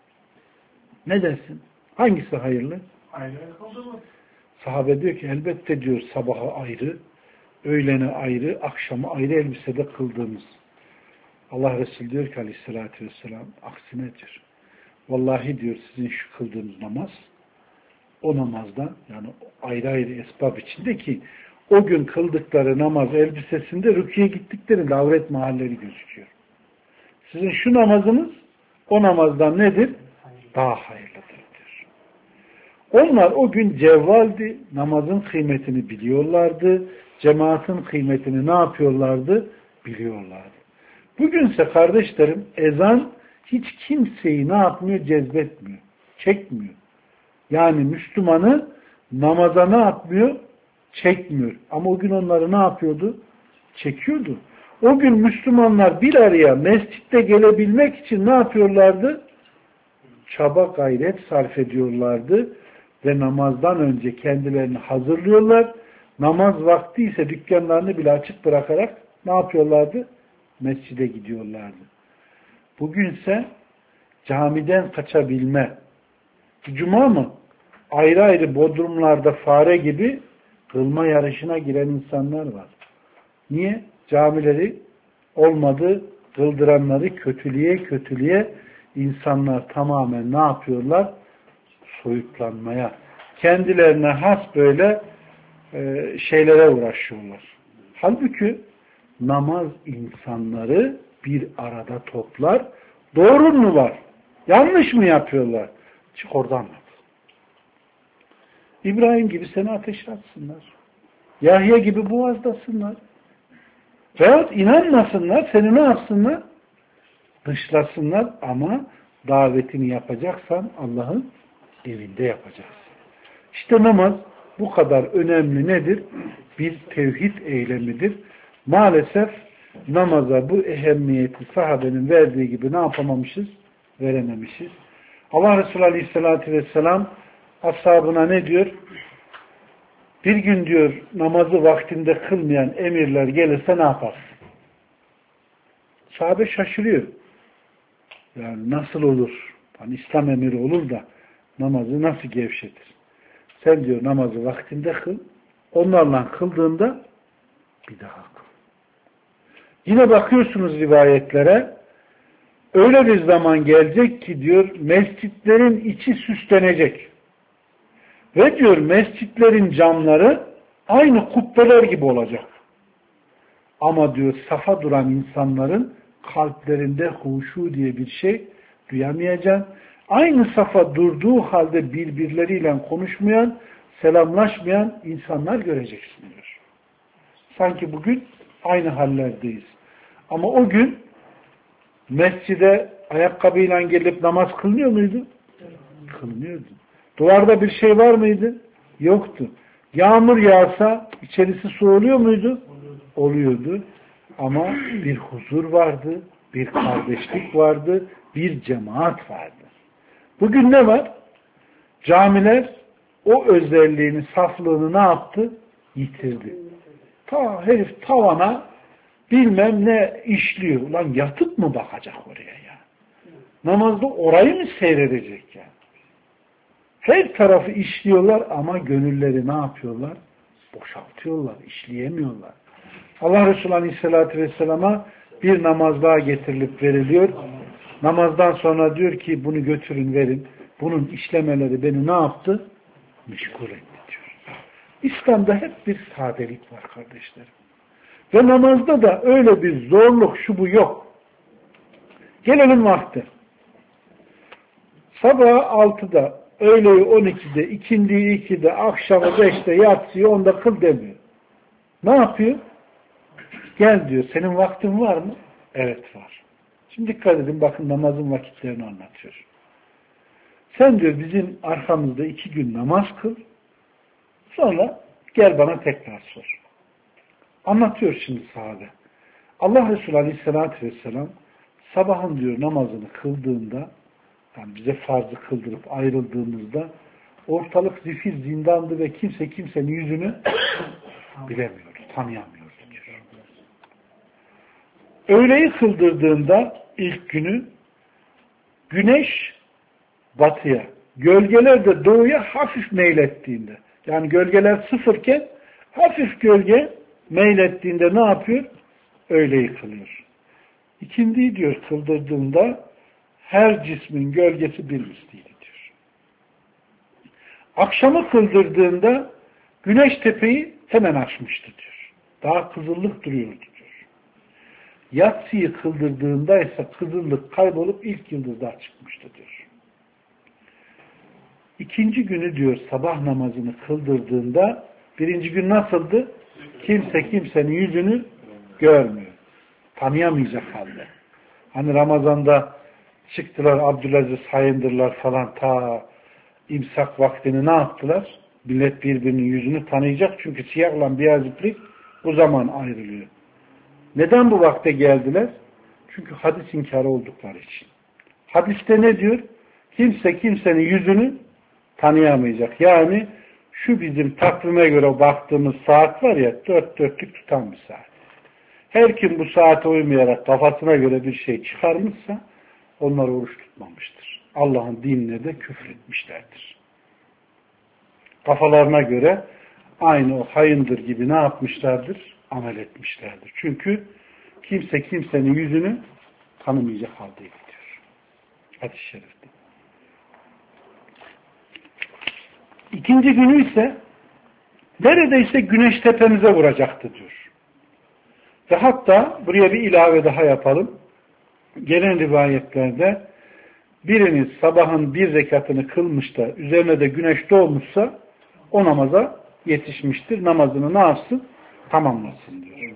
Ne dersin? Hangisi hayırlı? Ayrı kıldı mı? Sahabe diyor ki elbette diyor sabahı ayrı, öğleni ayrı, akşamı ayrı elbisede kıldığımız. Allah Resulü diyor ki Aleyhisselatü Vesselam aksine diyor. Vallahi diyor sizin şu kıldığınız namaz o namazdan yani ayrı ayrı esbab içinde ki o gün kıldıkları namaz elbisesinde rüküye gittiklerinde avret mahalleri gözüküyor. Sizin şu namazınız o namazdan nedir? Daha hayırlıdır diyor. Onlar o gün cevvaldi, namazın kıymetini biliyorlardı, cemaatin kıymetini ne yapıyorlardı? Biliyorlardı. Bugünse kardeşlerim ezan hiç kimseyi ne yapmıyor? Cezbetmiyor, çekmiyor. Yani Müslümanı namaza ne yapmıyor? Çekmiyor. Ama o gün onları ne yapıyordu? Çekiyordu. O gün Müslümanlar bir araya mescitte gelebilmek için ne yapıyorlardı? Çaba gayret sarf ediyorlardı ve namazdan önce kendilerini hazırlıyorlar. Namaz vakti ise dükkanlarını bile açık bırakarak ne yapıyorlardı? Mescide gidiyorlardı. Bugünse camiden kaçabilme, cuma mı? Ayrı ayrı bodrumlarda fare gibi kılma yarışına giren insanlar var. Niye? Camileri olmadı, kıldıranları kötülüğe kötülüğe insanlar tamamen ne yapıyorlar? Soyutlanmaya. Kendilerine has böyle e, şeylere uğraşıyorlar. Halbuki namaz insanları bir arada toplar. Doğru mu var? Yanlış mı yapıyorlar? Çık oradan yap. İbrahim gibi seni ateşe atsınlar. Yahya gibi boğazlasınlar. Veyahut inanmasınlar, seni ne yapsınlar? Dışlasınlar ama davetini yapacaksan Allah'ın evinde yapacaksın. İşte namaz bu kadar önemli nedir? Bir tevhid eylemidir. Maalesef namaza bu ehemmiyeti sahabenin verdiği gibi ne yapamamışız? Verememişiz. Allah Resulü Aleyhisselatü Vesselam ashabına ne diyor? Bir gün diyor namazı vaktinde kılmayan emirler gelirse ne yaparsın? Sahabe şaşırıyor. Yani nasıl olur? Hani İslam emiri olur da namazı nasıl gevşetir? Sen diyor namazı vaktinde kıl. Onlarla kıldığında bir daha kıl. Yine bakıyorsunuz rivayetlere. Öyle bir zaman gelecek ki diyor mescitlerin içi süslenecek. Ve diyor mescitlerin camları aynı kubbeler gibi olacak. Ama diyor safa duran insanların kalplerinde huşu diye bir şey duyamayacaksın. Aynı safa durduğu halde birbirleriyle konuşmayan, selamlaşmayan insanlar göreceksin diyor. Sanki bugün aynı hallerdeyiz. Ama o gün mescide ayakkabıyla gelip namaz kılınıyor muydu? Kılınıyordu. Duvarda bir şey var mıydı? Yoktu. Yağmur yağsa içerisi su oluyor muydu? Oluyordu. Ama bir huzur vardı, bir kardeşlik vardı, bir cemaat vardı. Bugün ne var? Camiler o özelliğini, saflığını ne yaptı? Yitirdi. Ta herif tavana bilmem ne işliyor. Ulan yatıp mı bakacak oraya ya? Namazda orayı mı seyredecek ya? Her tarafı işliyorlar ama gönülleri ne yapıyorlar? Boşaltıyorlar, işleyemiyorlar. Allah Resulü Aleyhisselatü Vesselam'a bir namaz daha getirilip veriliyor. Namazdan sonra diyor ki bunu götürün verin. Bunun işlemeleri beni ne yaptı? Meşgul etti diyor. İslam'da hep bir sadelik var kardeşlerim. Ve namazda da öyle bir zorluk şu bu yok. Gelelim vakti. Sabah altıda, öğleyi on ikide, ikindiyi ikide, akşamı beşte, yatsıyı onda kıl demiyor. Ne yapıyor? Gel diyor, senin vaktin var mı? Evet var. Şimdi dikkat edin, bakın namazın vakitlerini anlatıyor. Sen diyor bizim arkamızda iki gün namaz kıl, sonra gel bana tekrar sor. Anlatıyor şimdi sahabe. Allah Resulü Aleyhisselatü Vesselam sabahın diyor namazını kıldığında, yani bize farzı kıldırıp ayrıldığımızda ortalık zifir zindandı ve kimse kimsenin yüzünü bilemiyordu, tanıyamıyordu diyor. Öğleyi kıldırdığında ilk günü güneş batıya, gölgeler de doğuya hafif meylettiğinde, yani gölgeler sıfırken hafif gölge meylettiğinde ne yapıyor? Öğleyi kılıyor. İkindiyi diyor kıldırdığında her cismin gölgesi bir misliydi diyor. Akşamı kıldırdığında güneş tepeyi hemen açmıştı diyor. Daha kızıllık duruyordu diyor. Yatsıyı kıldırdığında ise kızıllık kaybolup ilk yıldızlar çıkmıştı diyor. İkinci günü diyor sabah namazını kıldırdığında birinci gün nasıldı? Kimse kimsenin yüzünü görmüyor. Tanıyamayacak halde. Hani Ramazan'da çıktılar Abdülaziz Hayındırlar falan ta imsak vaktini ne yaptılar? Millet birbirinin yüzünü tanıyacak çünkü siyahla beyaz iplik bu zaman ayrılıyor. Neden bu vakte geldiler? Çünkü hadis inkarı oldukları için. Hadiste ne diyor? Kimse kimsenin yüzünü tanıyamayacak. Yani şu bizim takvime göre baktığımız saat var ya dört dörtlük tutan bir saat. Her kim bu saate uymayarak kafasına göre bir şey çıkarmışsa onlar oruç tutmamıştır. Allah'ın dinine de küfretmişlerdir. Kafalarına göre aynı o hayındır gibi ne yapmışlardır? Amel etmişlerdir. Çünkü kimse kimsenin yüzünü tanımayacak halde gidiyor. Hadis-i şerifte. İkinci günü ise neredeyse güneş tepemize vuracaktı diyor. Ve hatta buraya bir ilave daha yapalım. Gelen rivayetlerde biriniz sabahın bir rekatını kılmış da üzerine de güneş doğmuşsa o namaza yetişmiştir. Namazını ne yapsın? Tamamlasın diyor.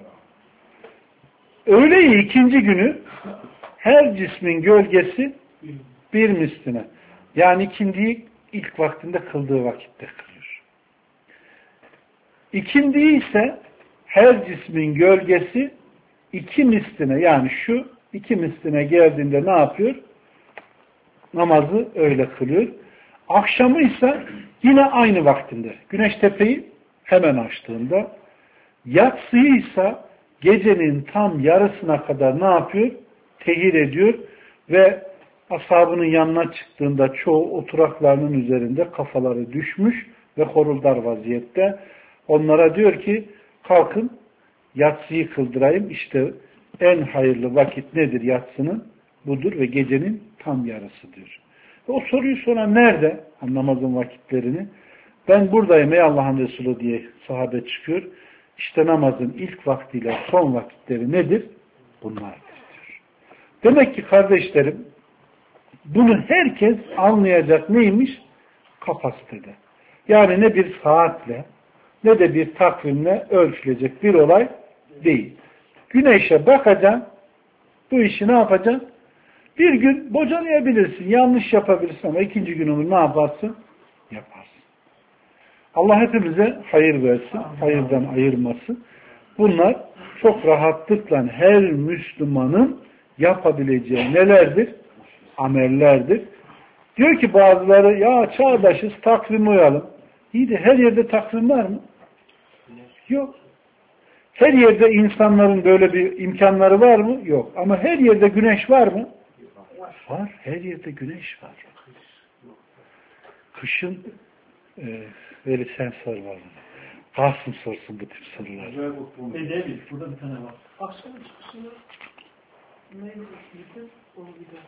Öğleyi ikinci günü her cismin gölgesi bir misline. Yani ikindiyi ilk vaktinde kıldığı vakitte kılıyor. İkindiyi ise her cismin gölgesi iki misline, yani şu iki misline geldiğinde ne yapıyor? Namazı öyle kılıyor. Akşamı ise yine aynı vaktinde. Güneş tepeyi hemen açtığında, yatsıysa gecenin tam yarısına kadar ne yapıyor? Tehir ediyor ve ashabının yanına çıktığında çoğu oturaklarının üzerinde kafaları düşmüş ve horuldar vaziyette. Onlara diyor ki kalkın yatsıyı kıldırayım. İşte en hayırlı vakit nedir yatsının? Budur ve gecenin tam yarısı diyor. Ve o soruyu soran nerede? Namazın vakitlerini. Ben buradayım ey Allah'ın Resulü diye sahabe çıkıyor. İşte namazın ilk vaktiyle son vakitleri nedir? Bunlardır diyor. Demek ki kardeşlerim bunu herkes anlayacak neymiş? Kapasitede. Yani ne bir saatle ne de bir takvimle ölçülecek bir olay değil. Güneşe bakacaksın, bu işi ne yapacaksın? Bir gün bocalayabilirsin, yanlış yapabilirsin ama ikinci gün onu ne yaparsın? Yaparsın. Allah hepimize hayır versin, hayırdan ayırmasın. Bunlar çok rahatlıkla her Müslümanın yapabileceği nelerdir? Amellerdir. Diyor ki bazıları ya çağdaşız, takvime uyalım. İyi de her yerde takvim var mı? Yok. Her yerde insanların böyle bir imkanları var mı? Yok. Ama her yerde güneş var mı? Var. Her yerde güneş var. Kışın e, böyle sen sor var mı? Kasım sorsun bu tip sorular. E değil, burada bir tane var. Akşam çıkışında neydi? Onu bir de.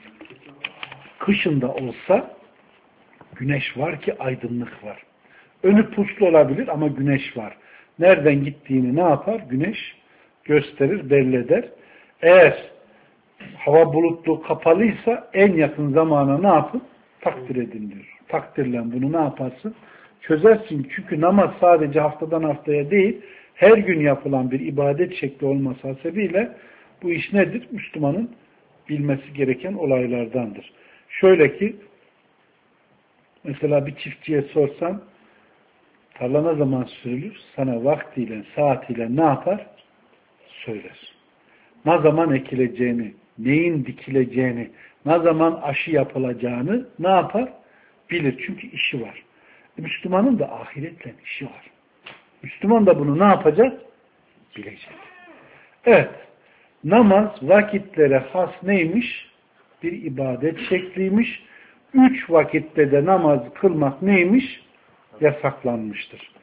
Kışında olsa güneş var ki aydınlık var. Önü puslu olabilir ama güneş var. Nereden gittiğini ne yapar? Güneş gösterir, belli eder. Eğer hava bulutlu kapalıysa en yakın zamana ne yapın? Takdir edin diyor. Takdirle bunu ne yaparsın? Çözersin. Çünkü namaz sadece haftadan haftaya değil, her gün yapılan bir ibadet şekli olması hasebiyle bu iş nedir? Müslümanın bilmesi gereken olaylardandır. Şöyle ki mesela bir çiftçiye sorsan tarla ne zaman sürülür? Sana vaktiyle, saatiyle ne yapar? Söyler. Ne zaman ekileceğini, neyin dikileceğini, ne zaman aşı yapılacağını ne yapar? Bilir. Çünkü işi var. Müslümanın da ahiretle işi var. Müslüman da bunu ne yapacak? Bilecek. Evet. Namaz vakitlere has neymiş? Bir ibadet şekliymiş. Üç vakitte de namaz kılmak neymiş? Yasaklanmıştır.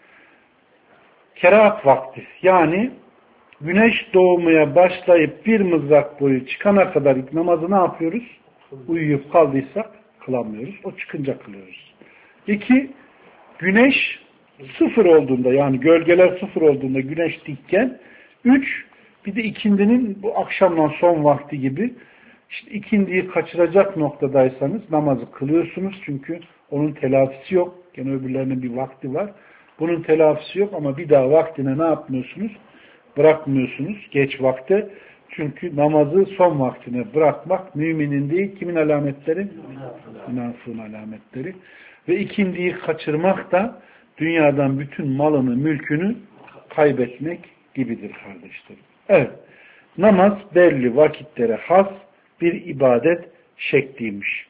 Kerahat vakti. Yani güneş doğmaya başlayıp bir mızrak boyu çıkana kadar namazı ne yapıyoruz? Uyuyup kaldıysak kılamıyoruz. O çıkınca kılıyoruz. İki, güneş sıfır olduğunda yani gölgeler sıfır olduğunda güneş dikken. Üç, bir de ikindinin bu akşamdan son vakti gibi işte ikindiyi kaçıracak noktadaysanız namazı kılıyorsunuz. Çünkü onun telafisi yok. Gene öbürlerinin bir vakti var. Bunun telafisi yok ama bir daha vaktine ne yapmıyorsunuz? Bırakmıyorsunuz geç vakte. Çünkü namazı son vaktine bırakmak müminin değil, kimin alametleri? Münafığın alametleri. Ve ikindiyi kaçırmak da dünyadan bütün malını, mülkünü kaybetmek gibidir kardeşlerim. Evet, namaz belli vakitlere has bir ibadet şekliymiş.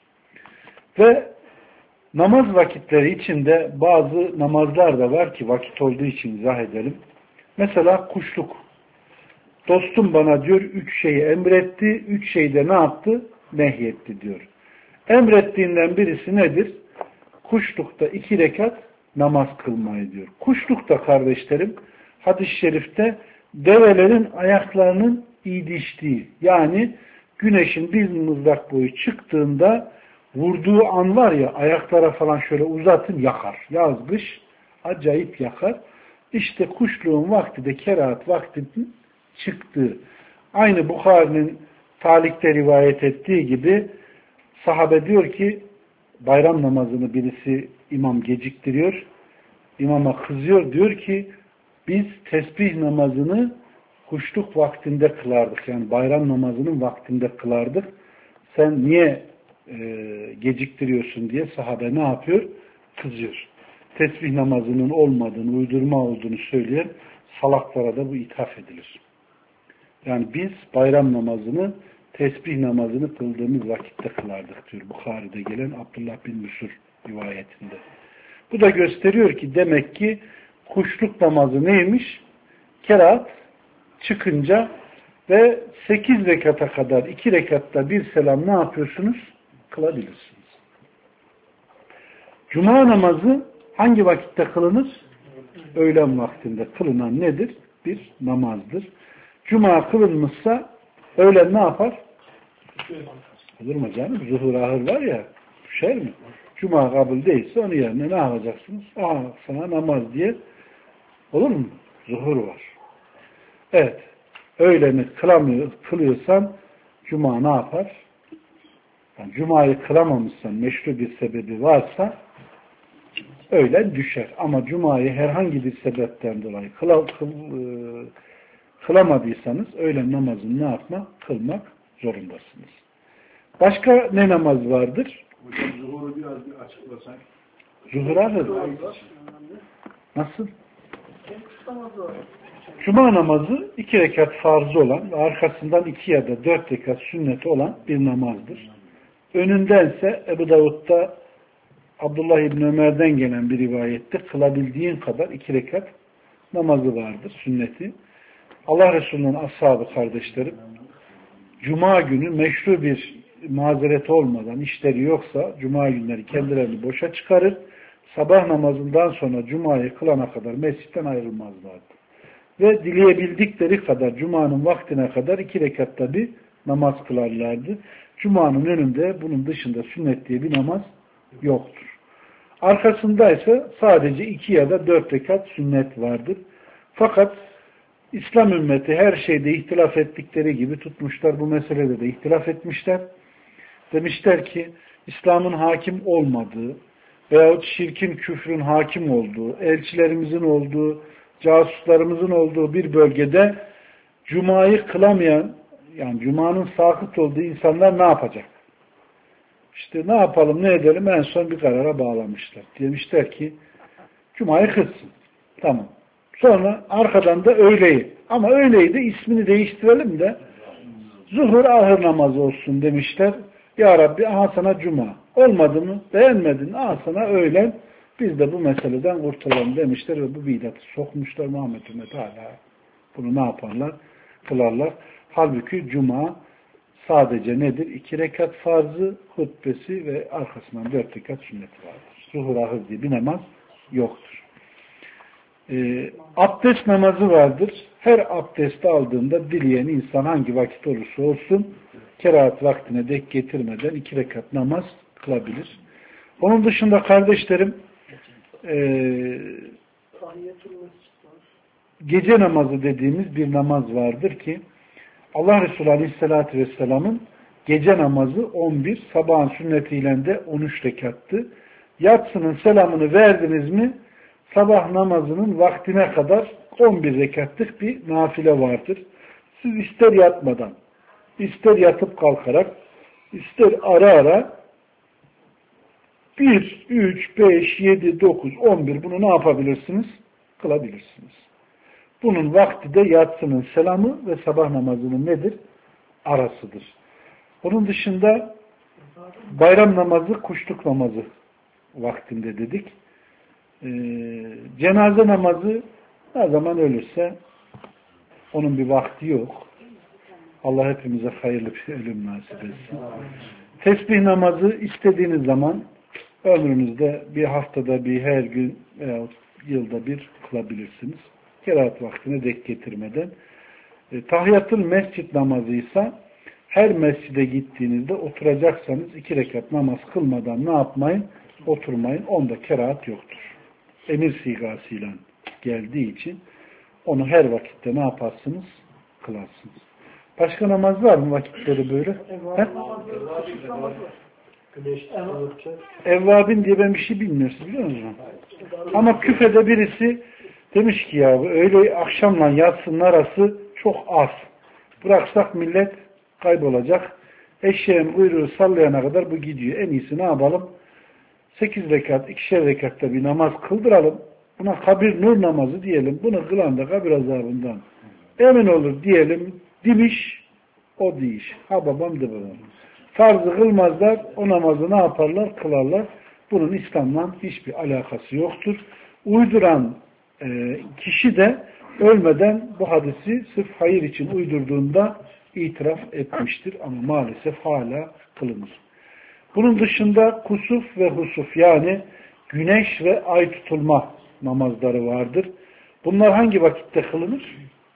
Ve namaz vakitleri içinde bazı namazlar da var ki vakit olduğu için izah edelim. Mesela kuşluk. Dostum bana diyor üç şeyi emretti, üç şeyi de ne yaptı? Nehyetti diyor. Emrettiğinden birisi nedir? Kuşlukta iki rekat namaz kılmayı diyor. Kuşlukta kardeşlerim hadis-i şerifte develerin ayaklarının iğdiştiği yani güneşin bir mızrak boyu çıktığında vurduğu an var ya ayaklara falan şöyle uzatın yakar. Yaz kış acayip yakar. İşte kuşluğun vakti de kerahat vaktinin çıktığı. Aynı Bukhari'nin talikte rivayet ettiği gibi sahabe diyor ki bayram namazını birisi imam geciktiriyor. İmama kızıyor. Diyor ki biz tesbih namazını kuşluk vaktinde kılardık. Yani bayram namazının vaktinde kılardık. Sen niye e, geciktiriyorsun diye sahabe ne yapıyor? Kızıyor. Tesbih namazının olmadığını, uydurma olduğunu söyleyen salaklara da bu ithaf edilir. Yani biz bayram namazını, tesbih namazını kıldığımız vakitte kılardık diyor. Bukhari'de gelen Abdullah bin Müsur rivayetinde. Bu da gösteriyor ki demek ki kuşluk namazı neymiş? Kerahat çıkınca ve sekiz rekata kadar iki rekatta bir selam ne yapıyorsunuz? Kılabilirsiniz. Cuma namazı hangi vakitte kılınır? Öğlen vaktinde kılınan nedir? Bir namazdır. Cuma kılınmışsa öğlen ne yapar? Olur mu canım? Zuhur ahır var ya, düşer mi? Cuma kabul değilse onun yerine ne yapacaksınız? Aa, sana namaz diye. Olur mu? Zuhur var. Evet. Öğleni kılamıyor, kılıyorsan Cuma ne yapar? Yani Cuma'yı kılamamışsan, meşru bir sebebi varsa öğlen düşer. Ama Cuma'yı herhangi bir sebepten dolayı kıla, kıl, e, kılamadıysanız öğlen namazını ne yapmak? Kılmak zorundasınız. Başka ne namaz vardır? Hocam zuhuru biraz bir açıklasak. Zuhur ahır. Nasıl? Cuma namazı iki rekat farzı olan ve arkasından iki ya da dört rekat sünneti olan bir namazdır. Önündense Ebu Davud'da Abdullah İbni Ömer'den gelen bir rivayette kılabildiğin kadar iki rekat namazı vardır, sünneti. Allah Resulü'nün ashabı kardeşlerim, Cuma günü meşru bir mazereti olmadan, işleri yoksa Cuma günleri kendilerini boşa çıkarır, sabah namazından sonra Cuma'yı kılana kadar mescitten ayrılmazlardı. Ve dileyebildikleri kadar Cuma'nın vaktine kadar iki rekatta bir namaz kılarlardı. Cuma'nın önünde bunun dışında sünnet diye bir namaz yoktur. Arkasında ise sadece iki ya da dört rekat sünnet vardır. Fakat İslam ümmeti her şeyde ihtilaf ettikleri gibi tutmuşlar. Bu meselede de ihtilaf etmişler. Demişler ki İslam'ın hakim olmadığı veyahut şirkin, küfrün hakim olduğu, elçilerimizin olduğu, casuslarımızın olduğu bir bölgede Cuma'yı kılamayan, yani Cuma'nın sakıt olduğu insanlar ne yapacak? İşte ne yapalım, ne edelim, en son bir karara bağlamışlar. Demişler ki Cuma'yı kılsın. Tamam. Sonra arkadan da öğleyi. Ama öğleyi de ismini değiştirelim de zuhur ahır namazı olsun demişler. Ya Rabbi aha sana Cuma. Olmadı mı? Beğenmedin. Aha sana öğlen. Biz de bu meseleden kurtulalım demişler ve bu bidatı sokmuşlar. Muhammed Ümmet hala bunu ne yaparlar? Kılarlar. Halbuki Cuma sadece nedir? İki rekat farzı, hutbesi ve arkasından dört rekat sünneti vardır. Zuhur ahır diye bir namaz yoktur. E, abdest namazı vardır. Her abdest aldığında dileyen insan hangi vakit olursa olsun kerahat vaktine dek getirmeden iki rekat namaz kılabilir. Onun dışında kardeşlerim e, gece namazı dediğimiz bir namaz vardır ki Allah Resulü Aleyhisselatü Vesselam'ın gece namazı on bir, sabahın sünnetiyle de on üç rekattı. Yatsının selamını verdiniz mi sabah namazının vaktine kadar on bir rekatlık bir nafile vardır. Siz ister yatmadan, ister yatıp kalkarak, ister ara ara bir, üç, beş, yedi, dokuz, on bir bunu ne yapabilirsiniz? Kılabilirsiniz. Bunun vakti de yatsının selamı ve sabah namazının nedir? Arasıdır. Onun dışında bayram namazı, kuşluk namazı vaktinde dedik. Ee, cenaze namazı ne zaman ölürse onun bir vakti yok. Allah hepimize hayırlı bir ölüm nasip etsin. Tesbih namazı istediğiniz zaman ömrünüzde bir haftada bir, her gün veya yılda bir kılabilirsiniz. Kerahat vaktine dek getirmeden. E, tahiyyatül mescid namazıysa her mescide gittiğinizde oturacaksanız iki rekat namaz kılmadan ne yapmayın? Oturmayın. Onda kerahat yoktur. Emir sigasıyla geldiği için onu her vakitte ne yaparsınız? Kılarsınız. Başka namaz var mı vakitleri böyle? Evvabin diye ben bir şey bilmiyorsunuz biliyor musunuz? Ama küfede birisi demiş ki ya öyle akşamla yatsının arası çok az. Bıraksak millet kaybolacak. Eşeğin kuyruğu sallayana kadar bu gidiyor. En iyisi ne yapalım? Sekiz rekat, ikişer rekatta bir namaz kıldıralım. Buna kabir nur namazı diyelim. Bunu kılan da kabir azabından emin olur diyelim. Demiş, o deyiş. Ha babam de babam. Farzı kılmazlar, o namazı ne yaparlar? Kılarlar. Bunun İslam'la hiçbir alakası yoktur. Uyduran e, kişi de ölmeden bu hadisi sırf hayır için uydurduğunda itiraf etmiştir. Ama maalesef hala kılınır. Bunun dışında kusuf ve husuf yani güneş ve ay tutulma namazları vardır. Bunlar hangi vakitte kılınır?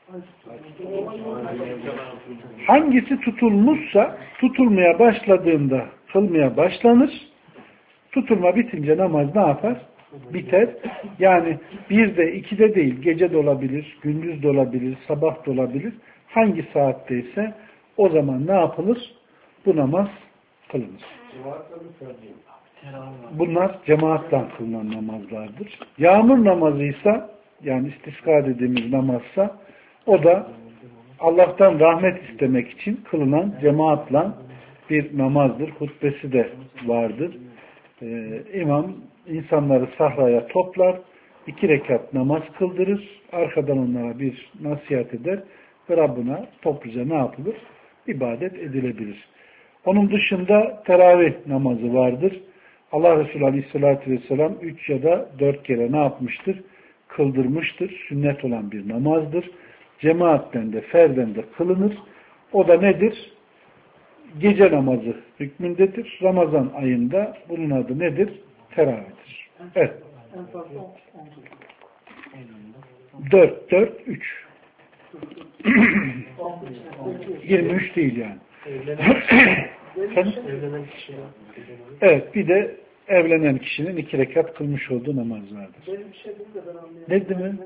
Hangisi tutulmuşsa tutulmaya başladığında kılmaya başlanır. Tutulma bitince namaz ne yapar? Biter. Yani birde, ikide değil, gece de olabilir, gündüz de olabilir, sabah da olabilir. Hangi saatteyse o zaman ne yapılır? Bu namaz kılınır. Bunlar cemaatle kılınan namazlardır. Yağmur namazıysa, yani istisqa dediğimiz namazsa, o da Allah'tan rahmet istemek için kılınan cemaatle bir namazdır. Hutbesi de vardır. Ee, imam insanları sahraya toplar, iki rekat namaz kıldırır, arkadan onlara bir nasihat eder ve Rabbına topluca ne yapılır? İbadet edilebilir. Onun dışında teravih namazı vardır. Allah Resulü Aleyhisselatü Vesselam üç ya da dört kere ne yapmıştır? Kıldırmıştır. Sünnet olan bir namazdır. Cemaatten de ferden de kılınır. O da nedir? Gece namazı hükmündedir. Ramazan ayında bunun adı nedir? Teravih'tir. Evet. dört, dört, üç. yirmi üç değil yani. Evet, bir de evlenen kişinin iki rekat kılmış olduğu namaz vardır. Ne değil mi?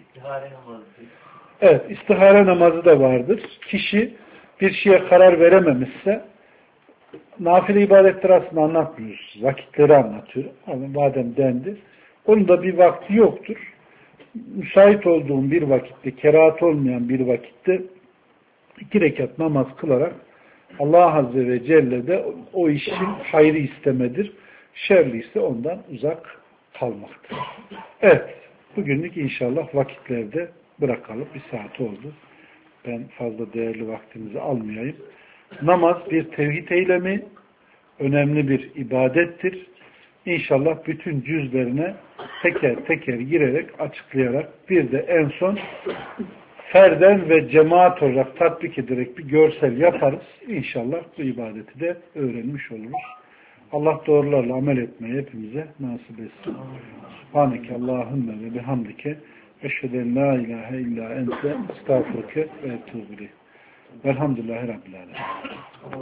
Evet, istihare namazı da vardır. Kişi bir şeye karar verememişse, nafile ibadetleri aslında anlatmıyoruz. Vakitleri anlatıyor. Ama madem dendi, onun da bir vakti yoktur. Müsait olduğum bir vakitte, kerahat olmayan bir vakitte iki rekat namaz kılarak Allah Azze ve Celle de o işin hayrı istemedir. Şerli ise ondan uzak kalmaktır. Evet, bugünlük inşallah vakitlerde bırakalım. Bir saat oldu. Ben fazla değerli vaktinizi almayayım. Namaz bir tevhid eylemi, önemli bir ibadettir. İnşallah bütün cüzlerine teker teker girerek, açıklayarak bir de en son ferden ve cemaat olarak tatbik ederek bir görsel yaparız. İnşallah bu ibadeti de öğrenmiş oluruz. Allah doğrularla amel etmeyi hepimize nasip etsin. Subhaneke Allahümme ve bihamdike eşheden la ilahe illa ente estağfurke ve etûbü ileyh. Velhamdülillahi Rabbil alemin.